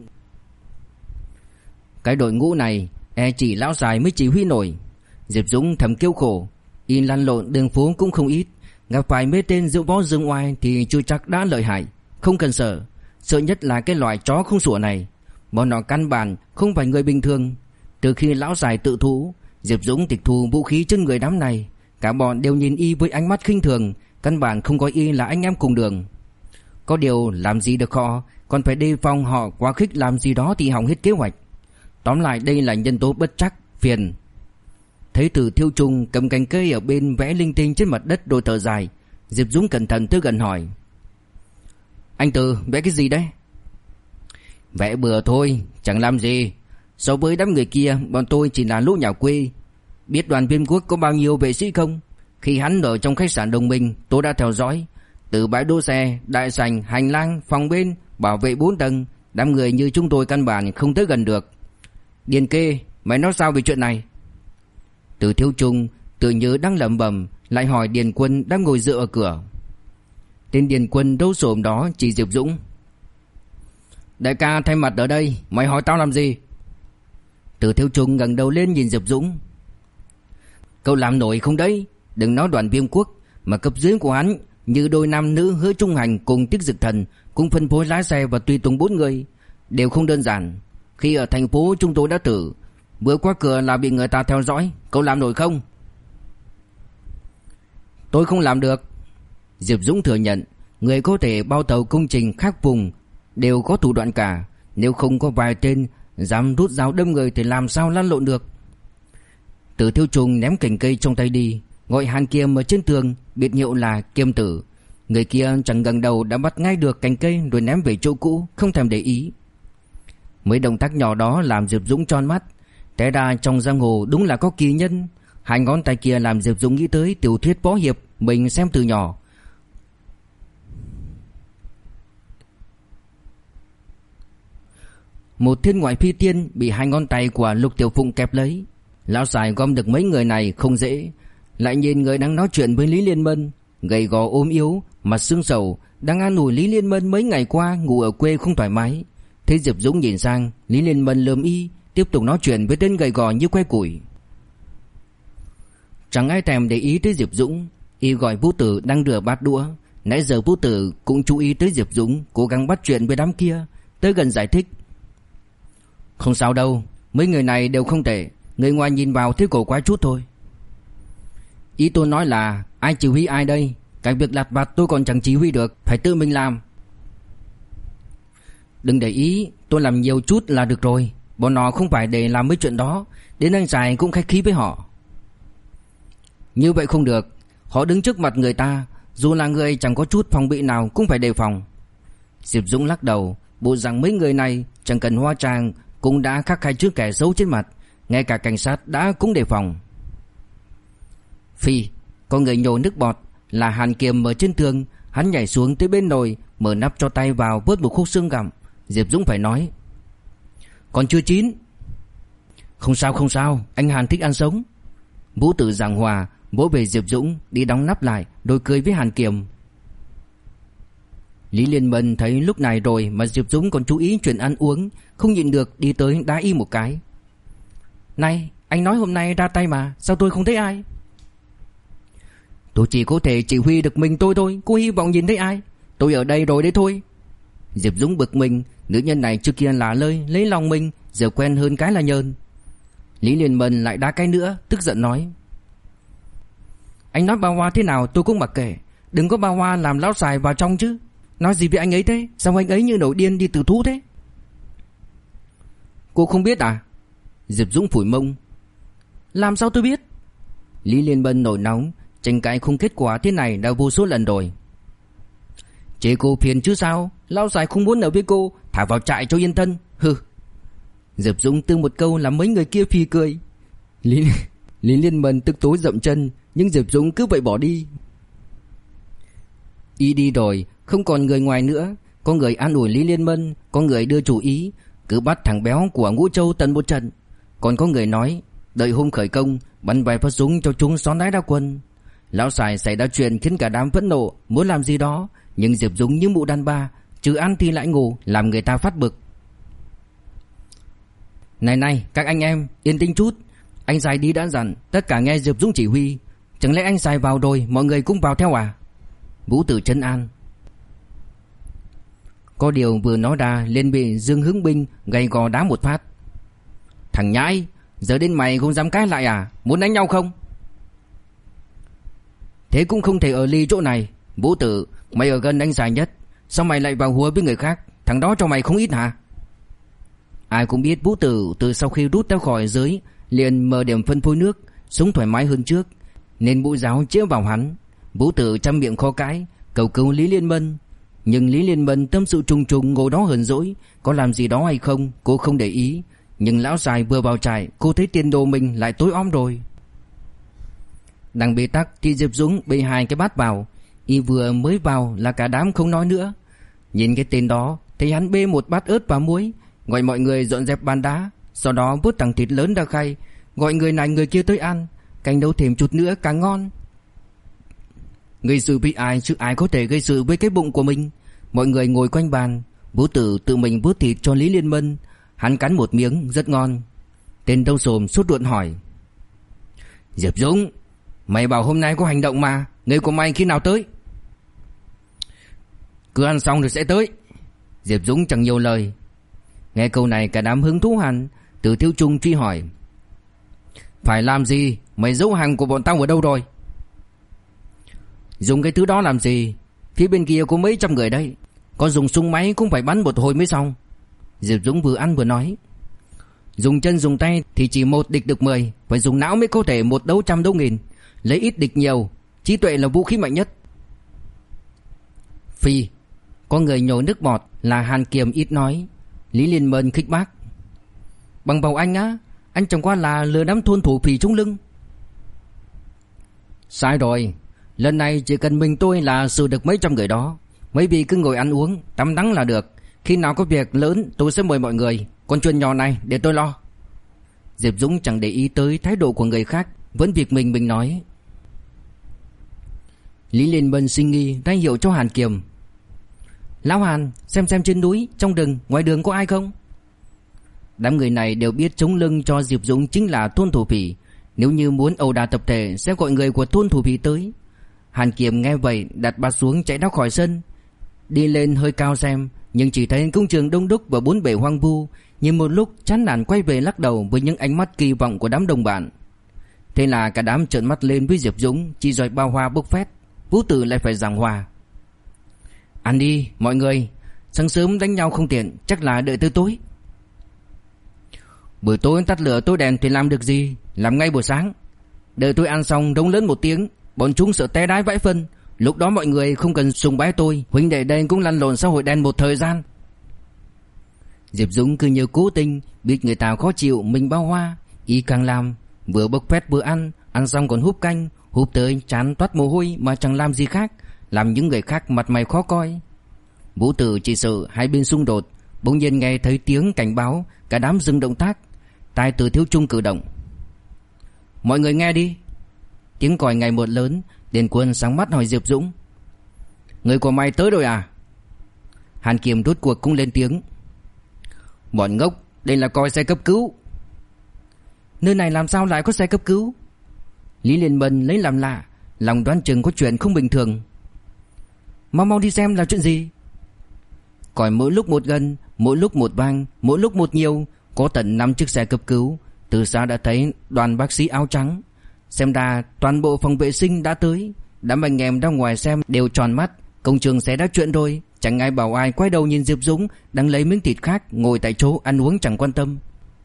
Cái đội ngũ này chỉ lão dài mới chỉ huy nổi. Diệp Dũng thầm kêu khổ. Y lăn lộn đường phố cũng không ít, gặp phải mấy tên diễu võ dương oai thì chưa chắc đã lợi hại. Không cần sợ, sợ nhất là cái loại chó không sủa này. Bọn nó căn bản không phải người bình thường. Từ khi lão dài tự thú, Diệp Dũng tịch thu vũ khí trên người đám này. Cả bọn đều nhìn y với ánh mắt khinh thường, căn bản không coi y là anh em cùng đường. Có điều làm gì được họ, còn phải đề phòng họ quá khích làm gì đó thì hỏng hết kế hoạch. Tóm lại đây là nhân tố bất trắc, phiền. Thấy Từ Thiêu Trung cầm cành cây ở bên vẽ linh tinh trên mặt đất đôi thở dài, Diệp Dũng cẩn thận tới gần hỏi: Anh Từ vẽ cái gì đấy? Vẽ bừa thôi, chẳng làm gì. So với đám người kia, bọn tôi chỉ là lũ nhà quê. Biết Đoàn Viên Quốc có bao nhiêu vệ sĩ không? Khi hắn ở trong khách sạn Đồng Minh, tôi đã theo dõi. Từ bãi đỗ xe, đại sảnh, hành lang, phòng bên, bảo vệ 4 tầng, đám người như chúng tôi căn bản không tới gần được. Điền Kê, mày nói sao về chuyện này? Từ Thiếu Trung tự nhớ đang lẩm bẩm, lại hỏi Điền Quân đang ngồi dựa ở cửa. Tên Điền Quân đấu xồm đó chỉ Diệp Dũng. Đại ca thay mặt ở đây, mày hỏi tao làm gì? Từ Thiếu Trung ngẩng đầu lên nhìn Diệp Dũng. Cậu làm nổi không đấy? Đừng nói Đoàn Viên Quốc, mà cấp dưới của hắn như đôi nam nữ Hứa Trung Hành cùng Tiết Dực Thần cũng phân phối lái xe và tùy tùng 4 người, đều không đơn giản. Khi ở thành phố chúng tôi đã thử, vừa qua cửa là bị người ta theo dõi. Cậu làm nổi không? Tôi không làm được. Diệp Dũng thừa nhận, người có thể bao tàu công trình khác vùng đều có thủ đoạn cả. Nếu không có vài tên dám rút dao đâm người thì làm sao lăn lộn được. Từ Thiêu Trung ném cành cây trong tay đi, gọi Hàn Kiềm ở trên tường, biệt hiệu là Kiềm Tử. Người kia chẳng gần đầu đã bắt ngay được cành cây rồi ném về chỗ cũ, không thèm để ý. Mấy động tác nhỏ đó làm Diệp Dũng tròn mắt. Té ra trong giang hồ đúng là có kỳ nhân. Hai ngón tay kia làm Diệp Dũng nghĩ tới tiểu thuyết võ hiệp mình xem từ nhỏ. Một thiên ngoại phi tiên bị hai ngón tay của Lục Tiểu Phụng kẹp lấy. Lão Sài gom được mấy người này không dễ. Lại nhìn người đang nói chuyện với Lý Liên Mân, gầy gò ốm yếu, mặt sưng sầu, đang an ủi Lý Liên Mân mấy ngày qua ngủ ở quê không thoải mái. Thấy Diệp Dũng nhìn sang, Lý Liên Mân lườm y, tiếp tục nói chuyện với tên gầy gò như que củi. Chẳng ai thèm để ý tới Diệp Dũng. Y gọi Vũ Tử đang rửa bát đũa. Nãy giờ Vũ Tử cũng chú ý tới Diệp Dũng, cố gắng bắt chuyện với đám kia. Tới gần giải thích: Không sao đâu, mấy người này đều không tệ, người ngoài nhìn vào thấy cổ quái chút thôi. Ý tôi nói là ai chỉ huy ai đây? Cái việc lặt vặt tôi còn chẳng chỉ huy được, phải tự mình làm. Đừng để ý, tôi làm nhiều chút là được rồi. Bọn nó không phải để làm mấy chuyện đó. Đến anh Giải cũng khách khí với họ. Như vậy không được. Họ đứng trước mặt người ta, dù là người chẳng có chút phòng bị nào cũng phải đề phòng. Diệp Dũng lắc đầu, bộ rằng mấy người này chẳng cần hóa trang cũng đã khắc khai trước kẻ xấu trên mặt. Ngay cả cảnh sát đã cũng đề phòng. Phi, có người nhổ nước bọt. Là Hàn Kiềm ở trên tường. Hắn nhảy xuống tới bên nồi, mở nắp cho tay vào vớt một khúc xương gặm. Diệp Dũng phải nói: Còn chưa chín. Không sao không sao, anh Hàn thích ăn sống. Vũ Tử giảng hòa, vỗ về Diệp Dũng, đi đóng nắp lại, rồi cười với Hàn Kiềm. Lý Liên Mân thấy lúc này rồi mà Diệp Dũng còn chú ý chuyện ăn uống, không nhịn được đi tới đá y một cái. Này, anh nói hôm nay ra tay mà, sao tôi không thấy ai? Tôi chỉ có thể chỉ huy được mình tôi thôi, cô hy vọng nhìn thấy ai? Tôi ở đây rồi đấy thôi. Diệp Dũng bực mình, nữ nhân này trước kia là lơi lấy lòng mình, giờ quen hơn cái là nhơn. Lý Liên Mân lại đá cái nữa, tức giận nói: Anh nói Ba Hoa thế nào tôi cũng mặc kệ, đừng có Ba Hoa làm lão xài vào trong chứ. Nói gì với anh ấy thế? Sao anh ấy như nổi điên đi tự thú thế? Cô không biết à? Diệp Dũng phủi mông. Làm sao tôi biết? Lý Liên Mân nổi nóng, tranh cãi không kết quả thế này đã vô số lần rồi. Chế cô phiền chứ sao? Lão Sài không muốn ở với cô, thả vào trại cho yên thân. Hừ. Diệp Dũng tư một câu làm mấy người kia phì cười. Lý Liên Mân tức tối dậm chân, nhưng Diệp Dũng cứ vậy bỏ đi. Y đi rồi, không còn người ngoài nữa. Có người an ủi Lý Liên Mân, có người đưa chủ ý cứ bắt thằng béo của Ngũ Châu tận một trận. Còn có người nói đợi hôm khởi công bắn vài phát súng cho chúng xón đái ra quân. Lão Sài xảy ra chuyện khiến cả đám phẫn nộ, muốn làm gì đó, nhưng Diệp Dũng như mụ đàn bà, trừ ăn thì lại ngủ, làm người ta phát bực. Này các anh em, yên tĩnh chút. Anh Sài đi đã dặn tất cả nghe Diệp Dũng chỉ huy. Chẳng lẽ anh Sài vào rồi mọi người cũng vào theo à? Vũ Tử trấn an. Có điều vừa nói ra liền bị Dương Hướng Binh gay gò đá một phát. Thằng nhãi, giờ đến mày không dám cãi lại à? Muốn đánh nhau không? Thế cũng không thể ở ly chỗ này. Vũ Tử, mày ở gần anh Sài nhất, sao mày lại vào hùa với người khác? Thằng đó cho mày không ít hả? Ai cũng biết Vũ Tử từ sau khi rút ra khỏi giới liền mở điểm phân phối nước, sống thoải mái hơn trước, nên Vũ Giáo chĩa vào hắn. Vũ Tử trăm miệng khó cãi, cầu cứu Lý Liên Mân. Nhưng Lý Liên Mân tâm sự trùng trùng ngồi đó hờn dỗi, có làm gì đó hay không cô không để ý. Nhưng lão Sài vừa vào trại, cô thấy tiền đồ mình lại tối om rồi. Đang bế tắc thì Diệp Dũng bê hai cái bát vào. Y vừa mới vào là cả đám không nói nữa. Nhìn cái tên đó thấy hắn bê một bát ớt và muối, gọi mọi người dọn dẹp bàn đá, sau đó vớt thằng thịt lớn ra khay, gọi người này người kia tới ăn. Canh nấu thêm chút nữa càng ngon. Gây sự với ai chứ ai có thể gây sự với cái bụng của mình. Mọi người ngồi quanh bàn, Vũ Tử tự mình vớt thịt cho Lý Liên Mân. Hắn cắn một miếng rất ngon. Tên Đâu Sồm sốt ruột hỏi: Diệp Dũng, mày bảo hôm nay có hành động mà, người của mày khi nào tới? Cứ ăn xong rồi sẽ tới. Diệp Dũng chẳng nhiều lời. Nghe câu này cả đám hứng thú hẳn. Từ Thiếu Trung truy hỏi: Phải làm gì? Mày giấu hàng của bọn tao ở đâu rồi? Dùng cái thứ đó làm gì? Phía bên kia có mấy trăm người đấy, có dùng súng máy cũng phải bắn một hồi mới xong. Diệp Dũng vừa ăn vừa nói: Dùng chân dùng tay thì chỉ một địch được 10, phải dùng não mới có thể một đấu trăm đấu nghìn. Lấy ít địch nhiều, trí tuệ là vũ khí mạnh nhất. Phi. Có người nhổ nước bọt là Hàn Kiềm ít nói. Lý Liên Mân khích bác: Bằng bầu anh á, anh chẳng qua là lừa đám thôn thủ phì trúng lưng. Sai rồi, lần này chỉ cần mình tôi là xử được mấy trăm người đó. Mấy vị cứ ngồi ăn uống tắm nắng là được. Khi nào có việc lớn tôi sẽ mời mọi người. Còn chuyện nhỏ này để tôi lo. Diệp Dũng chẳng để ý tới thái độ của người khác, vẫn việc mình nói. Lý Liên Mân sinh nghi ra hiệu cho Hàn Kiềm: Lão Hàn, xem trên núi, trong rừng, ngoài đường có ai không? Đám người này đều biết chống lưng cho Diệp Dũng chính là thôn thủ phỉ. Nếu như muốn ẩu đả tập thể sẽ gọi người của thôn thủ phỉ tới. Hàn Kiềm nghe vậy đặt bát xuống chạy ra khỏi sân, đi lên hơi cao xem, nhưng chỉ thấy công trường đông đúc và bốn bể hoang vu. Nhưng một lúc chán nản quay về lắc đầu với những ánh mắt kỳ vọng của đám đồng bạn. Thế là cả đám trợn mắt lên với Diệp Dũng, chỉ rồi bao hoa bốc phét. Vũ Tử lại phải giảng hòa: Ăn đi mọi người, sáng sớm đánh nhau không tiện, chắc là đợi tới tối. Buổi tối tắt lửa tối đèn thì làm được gì, làm ngay buổi sáng. Đợi tôi ăn xong rống lớn một tiếng, bọn chúng sợ té đái vãi phân. Lúc đó mọi người không cần sùng bái tôi, huynh đệ đây cũng lăn lộn xã hội đen một thời gian. Diệp Dũng cứ như cố tình biết người ta khó chịu mình bao hoa, y càng làm, vừa bốc phét vừa ăn xong còn húp canh, húp tới chán toát mồ hôi mà chẳng làm gì khác, làm những người khác mặt mày khó coi. Vũ Tử chỉ sợ hai bên xung đột, bỗng nhiên nghe thấy tiếng cảnh báo, cả đám dừng động tác. Tai Từ Thiếu Trung cử động: Mọi người nghe đi. Tiếng còi ngày một lớn. Điền Quân sáng mắt hỏi Diệp Dũng: Người của mày tới rồi à? Hàn Kiềm rốt cuộc cũng lên tiếng: Bọn ngốc, đây là coi xe cấp cứu. Nơi này làm sao lại có xe cấp cứu? Lý Liên Mân lấy làm lạ, lòng đoán chừng có chuyện không bình thường. Mau đi xem là chuyện gì. Còi mỗi lúc một gần, mỗi lúc một vang, mỗi lúc một nhiều, có tận 5 chiếc xe cấp cứu. Từ xa đã thấy đoàn bác sĩ áo trắng. Xem ra toàn bộ phòng vệ sinh đã tới. Đám anh em ra ngoài xem đều tròn mắt. Công trường sẽ đã chuyện rồi. Chẳng ai bảo ai quay đầu nhìn Diệp Dũng đang lấy miếng thịt khác, ngồi tại chỗ ăn uống chẳng quan tâm.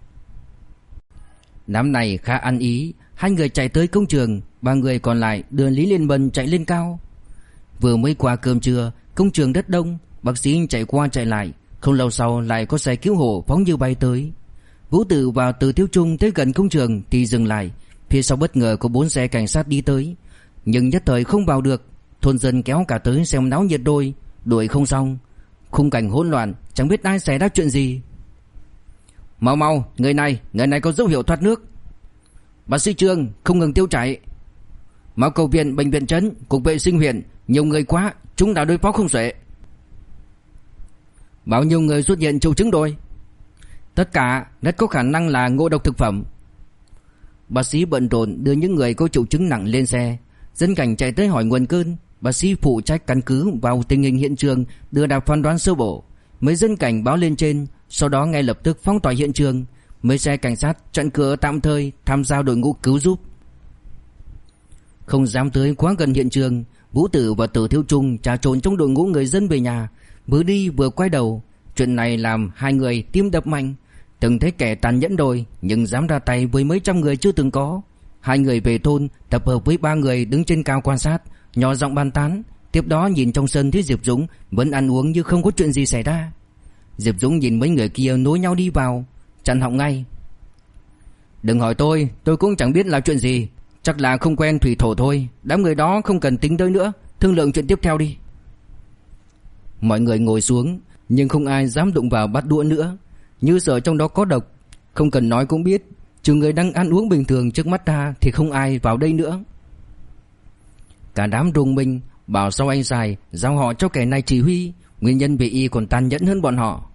Đám này khá ăn ý. Hai người chạy tới công trường, ba người còn lại đưa Lý Liên Mân chạy lên cao. Vừa mới qua cơm trưa, công trường rất đông. Bác sĩ chạy qua chạy lại. Không lâu sau lại có xe cứu hộ phóng như bay tới. Vũ Tử và Từ Thiếu Trung tới gần công trường thì dừng lại. Phía sau bất ngờ có 4 xe cảnh sát đi tới, nhưng nhất thời không vào được. Thôn dân kéo cả tới xem náo nhiệt đuổi không xong. Khung cảnh hỗn loạn, chẳng biết ai xảy ra chuyện gì. Mau mau, người này có dấu hiệu thoát nước. Bác sĩ Trương không ngừng tiêu chảy. Mau cầu viện, bệnh viện trấn, cục vệ sinh huyện, nhiều người quá, chúng đã đối phó không xuể. Bao nhiêu người xuất hiện triệu chứng rồi? Tất cả rất có khả năng là ngộ độc thực phẩm. Bác sĩ bận rộn đưa những người có triệu chứng nặng lên xe. Dân cảnh chạy tới hỏi nguồn cơn. Bác sĩ phụ trách căn cứ vào tình hình hiện trường đưa ra phán đoán sơ bộ. Mấy dân cảnh báo lên trên, sau đó ngay lập tức phong tỏa hiện trường. Mấy xe cảnh sát chặn cửa tạm thời tham gia đội ngũ cứu giúp. Không dám tới quá gần hiện trường, Vũ Tử và Từ Thiếu Trung trà trộn trong đội ngũ người dân về nhà, vừa đi vừa quay đầu. Chuyện này làm hai người tim đập mạnh. Từng thấy kẻ tàn nhẫn rồi, nhưng dám ra tay với mấy trăm người chưa từng có. Hai người về thôn tập hợp với 3 người đứng trên cao quan sát, nhỏ giọng bàn tán. Tiếp đó nhìn trong sân thấy Diệp Dũng vẫn ăn uống như không có chuyện gì xảy ra. Diệp Dũng nhìn mấy người kia nối nhau đi vào, chặn họng ngay. Đừng hỏi tôi cũng chẳng biết là chuyện gì. Chắc là không quen thủy thổ thôi. Đám người đó không cần tính tới nữa, thương lượng chuyện tiếp theo đi. Mọi người ngồi xuống, nhưng không ai dám đụng vào bát đũa nữa, như sợ trong đó có độc. Không cần nói cũng biết, trừ người đang ăn uống bình thường trước mắt ta thì không ai vào đây nữa. Cả đám rùng mình, bảo sao anh Sài giao họ cho kẻ này chỉ huy. Nguyên nhân vì y còn tàn nhẫn hơn bọn họ.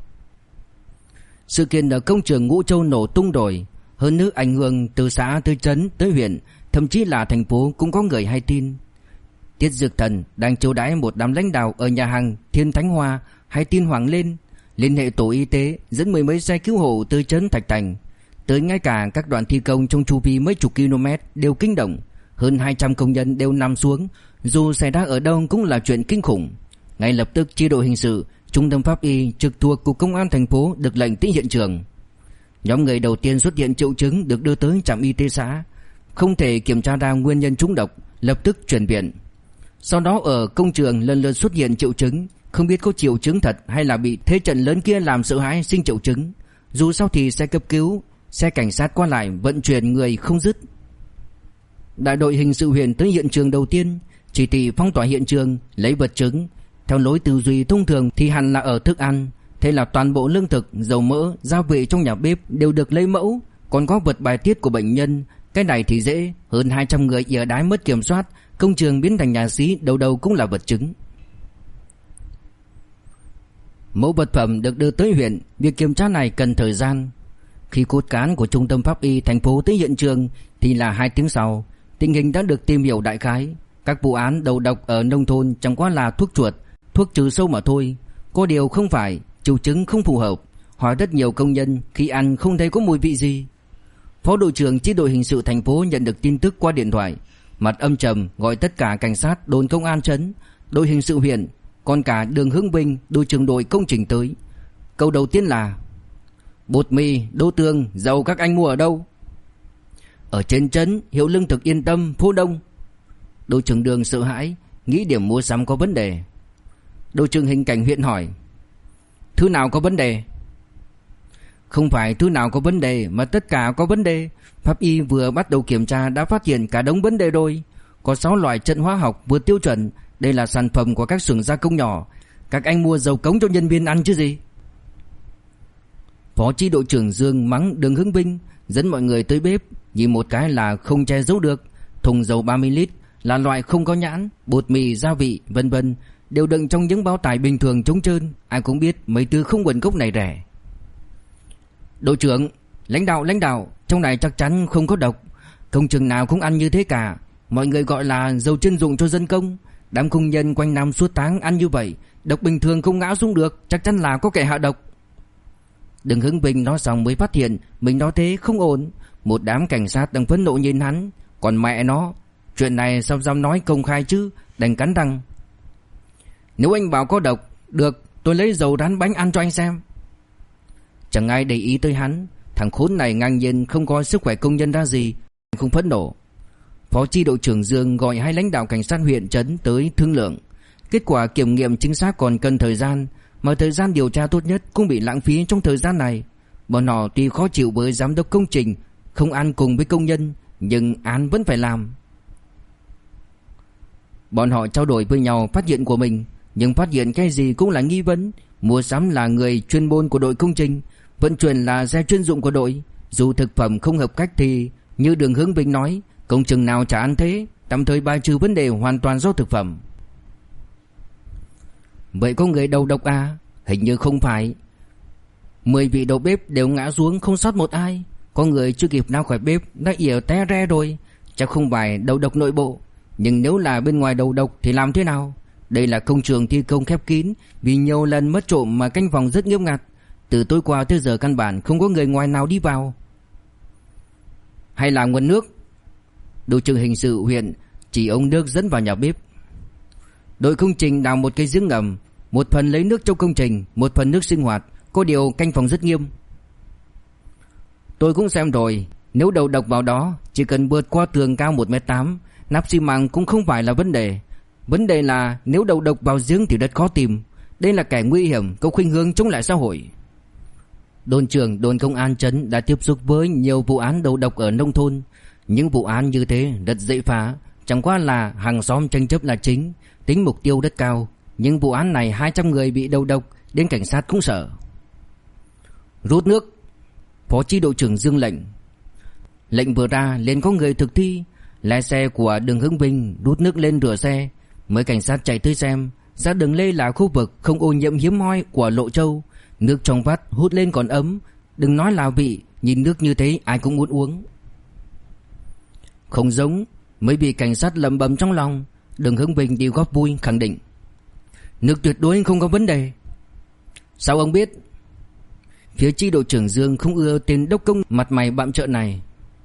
Sự kiện ở công trường Ngũ Châu nổ tung rồi. Hơn nữa ảnh hưởng từ xã tới trấn tới huyện, thậm chí là thành phố cũng có người hay tin. Tiết Dược Thần đang chiêu đãi một đám lãnh đạo ở nhà hàng Thiên Thánh Hoa, hay tin hoảng lên, liên hệ tổ y tế dẫn 10 mấy xe cứu hộ từ trấn Thạch Thành tới. Ngay cả các đoạn thi công trong chu vi mấy chục km đều kinh động. Hơn 200 công nhân đều nằm xuống, dù xảy ra ở đâu cũng là chuyện kinh khủng. Ngay lập tức chi đội hình sự, trung tâm pháp y trực thuộc cục công an thành phố được lệnh tới hiện trường. Nhóm người đầu tiên xuất hiện triệu chứng được đưa tới trạm y tế xã, không thể kiểm tra ra nguyên nhân trúng độc, lập tức chuyển viện. Sau đó ở công trường lần lượt xuất hiện triệu chứng, không biết có triệu chứng thật hay là bị thế trận lớn kia làm sợ hãi sinh triệu chứng. Dù sao thì xe cấp cứu, xe cảnh sát qua lại vận chuyển người không dứt. Đại đội hình sự huyện tới hiện trường đầu tiên, chỉ thị phong tỏa hiện trường, lấy vật chứng. Theo lối tư duy thông thường thì hẳn là ở thức ăn, thế là toàn bộ lương thực, dầu mỡ, gia vị trong nhà bếp đều được lấy mẫu, còn có vật bài tiết của bệnh nhân. Cái này thì dễ, hơn 200 người ỉa đái mất kiểm soát, công trường biến thành nhà xí, đầu đầu cũng là vật chứng. Mẫu vật phẩm được đưa tới huyện, việc kiểm tra này cần thời gian. Khi cốt cán của trung tâm pháp y thành phố tới hiện trường thì là 2 tiếng sau, tình hình đã được tìm hiểu đại khái. Các vụ án đầu độc ở nông thôn chẳng qua là thuốc chuột, thuốc trừ sâu mà thôi. Có điều không phải, triệu chứng không phù hợp. Hỏi rất nhiều công nhân, khi ăn không thấy có mùi vị gì. Phó đội trưởng chi đội hình sự thành phố nhận được tin tức qua điện thoại, mặt âm trầm gọi tất cả cảnh sát đồn công an trấn, đội hình sự huyện, còn cả Đường Hưng Vinh, đội trưởng đội công trình tới. Câu đầu tiên là: bột mì, đỗ tương, dầu các anh mua ở đâu? Ở trên trấn, hiệu lương thực Yên Tâm, phố Đông. Đội trưởng Đường sợ hãi, nghĩ điểm mua sắm có vấn đề. Đội trưởng hình cảnh huyện hỏi: thứ nào có vấn đề? Không phải thứ nào có vấn đề mà tất cả có vấn đề. Pháp y vừa bắt đầu kiểm tra đã phát hiện cả đống vấn đề rồi. Có 6 loại chất hóa học vượt tiêu chuẩn. Đây là sản phẩm của các xưởng gia công nhỏ. Các anh mua dầu cống cho nhân viên ăn chứ gì. Phó chi đội trưởng Dương mắng Đường Hưng Vinh, dẫn mọi người tới bếp. Nhìn một cái là không che giấu được. Thùng dầu 30 lít là loại không có nhãn, bột mì, gia vị vân vân đều đựng trong những bao tải bình thường trống trơn. Ai cũng biết mấy thứ không nguồn gốc này rẻ. Đội trưởng, lãnh đạo, trong này chắc chắn không có độc. Công trường nào cũng ăn như thế cả. Mọi người gọi là dầu chuyên dụng cho dân công. Đám công nhân quanh năm suốt tháng ăn như vậy, độc bình thường không ngã xuống được, chắc chắn là có kẻ hạ độc. Đường Hưng Vinh nói xong mới phát hiện mình nói thế không ổn. Một đám cảnh sát đang phẫn nộ nhìn hắn. Còn mẹ nó, chuyện này sao dám nói công khai chứ, đành cắn răng. Nếu anh bảo có độc, được, tôi lấy dầu rán bánh ăn cho anh xem. Chẳng ai để ý tới hắn. Thằng khốn này ngang nhiên không coi sức khỏe công nhân ra gì, không phẫn nộ. Phó chi đội trưởng Dương gọi 2 lãnh đạo cảnh sát huyện trấn tới thương lượng. Kết quả kiểm nghiệm chính xác còn cần thời gian. mà thời gian điều tra tốt nhất cũng bị lãng phí trong thời gian này. Bọn họ tuy khó chịu với giám đốc công trình không ăn cùng với công nhân, nhưng án vẫn phải làm. Bọn họ trao đổi với nhau phát hiện của mình, nhưng phát hiện cái gì cũng là nghi vấn. Mua sắm là người chuyên môn của đội công trình, vận chuyển là xe chuyên dụng của đội. Dù thực phẩm không hợp cách thì như Đường Hướng Vinh nói, công trình nào chả ăn thế, tạm thời bài trừ vấn đề hoàn toàn do thực phẩm. Vậy có người đầu độc à? Hình như không phải. 10 vị đầu bếp đều ngã xuống không sót một ai. Có người chưa kịp lao khỏi bếp đã ỉa té re rồi. Chắc không phải đầu độc nội bộ. Nhưng nếu là bên ngoài đầu độc thì làm thế nào? Đây là công trường thi công khép kín, vì nhiều lần mất trộm mà canh phòng rất nghiêm ngặt. Từ tối qua tới giờ căn bản không có người ngoài nào đi vào. Hay là nguồn nước? Đội trưởng hình sự huyện chỉ ống nước dẫn vào nhà bếp. Đội công trình đào một cái giếng ngầm, một phần lấy nước trong công trình, một phần nước sinh hoạt. Có điều canh phòng rất nghiêm. Tôi cũng xem rồi, nếu đầu độc vào đó chỉ cần vượt qua tường cao 1m8, nắp xi măng cũng không phải là vấn đề. Vấn đề là nếu đầu độc vào giếng thì rất khó tìm. Đây là kẻ nguy hiểm, có khuynh hướng chống lại xã hội. Đồn trưởng đồn công an trấn đã tiếp xúc với nhiều vụ án đầu độc ở nông thôn. Những vụ án như thế rất dễ phá, chẳng qua là hàng xóm tranh chấp là chính, tính mục tiêu rất cao. Nhưng vụ án này 200 người bị đầu độc, đến cảnh sát cũng sợ. Rút nước. Phó chi đội trưởng Dương lệnh. Lệnh vừa ra liền có người thực thi. Lái xe của Đường Hướng Vinh rút nước lên rửa xe. Mấy cảnh sát chạy tới xem. Ra đường Lê là khu vực không ô nhiễm hiếm hoi của Lộ Châu. Nước trong vắt hút lên còn ấm. Đừng nói là vị, nhìn nước như thế ai cũng muốn uống. Không giống. Mấy vị cảnh sát lẩm bẩm trong lòng. Đường Hướng Vinh đi góp vui khẳng định nước tuyệt đối không có vấn đề. Sao ông biết? Phía chi đội trưởng Dương không ưa tên đốc công mặt mày bặm trợn này.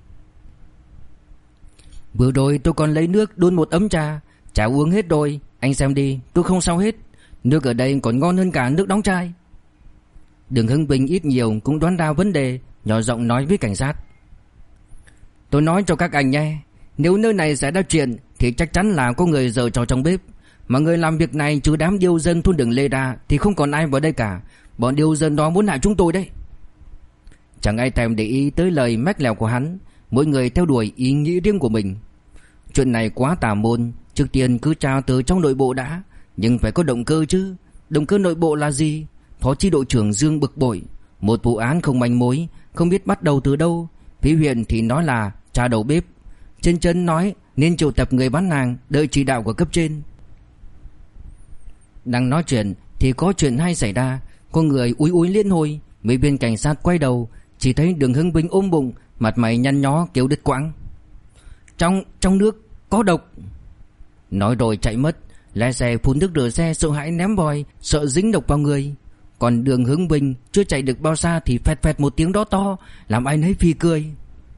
Vừa rồi tôi còn lấy nước đun một ấm trà, chả uống hết rồi, anh xem đi, tôi không sao hết. Nước ở đây còn ngon hơn cả nước đóng chai. Đường Hướng Vinh ít nhiều cũng đoán ra vấn đề, nhỏ giọng nói với cảnh sát. Tôi nói cho các anh nghe, nếu nơi này xảy ra chuyện thì chắc chắn là có người giở trò trong bếp. Mà người làm việc này trừ đám điêu dân thôn Đường Lê ra thì không còn ai vào đây cả. Bọn điêu dân đó muốn hại chúng tôi đấy. Chẳng ai thèm để ý tới lời mách lèo của hắn. Mỗi người theo đuổi ý nghĩ riêng của mình. Chuyện này quá tà môn. Trước tiên cứ tra từ trong nội bộ đã. Nhưng phải có động cơ chứ. Động cơ nội bộ là gì? Phó chi đội trưởng Dương bực bội. Một vụ án không manh mối, không biết bắt đầu từ đâu. Phía huyện thì nói là tra đầu bếp. Trên chân nói nên triệu tập người bán hàng, đợi chỉ đạo của cấp trên. Đang nói chuyện thì có chuyện hay xảy ra. Có người úi úi liên hồi. Mấy viên cảnh sát quay đầu, chỉ thấy Đường Hướng Vinh ôm bụng, mặt mày nhăn nhó kêu đứt quãng. Trong nước có độc. Nói rồi chạy mất. Lái xe phun nước rửa xe, sợ hãi ném vòi, sợ dính độc vào người. Còn Đường Hướng Vinh chưa chạy được bao xa thì phẹt phẹt một tiếng đó to, làm ai nấy phì cười.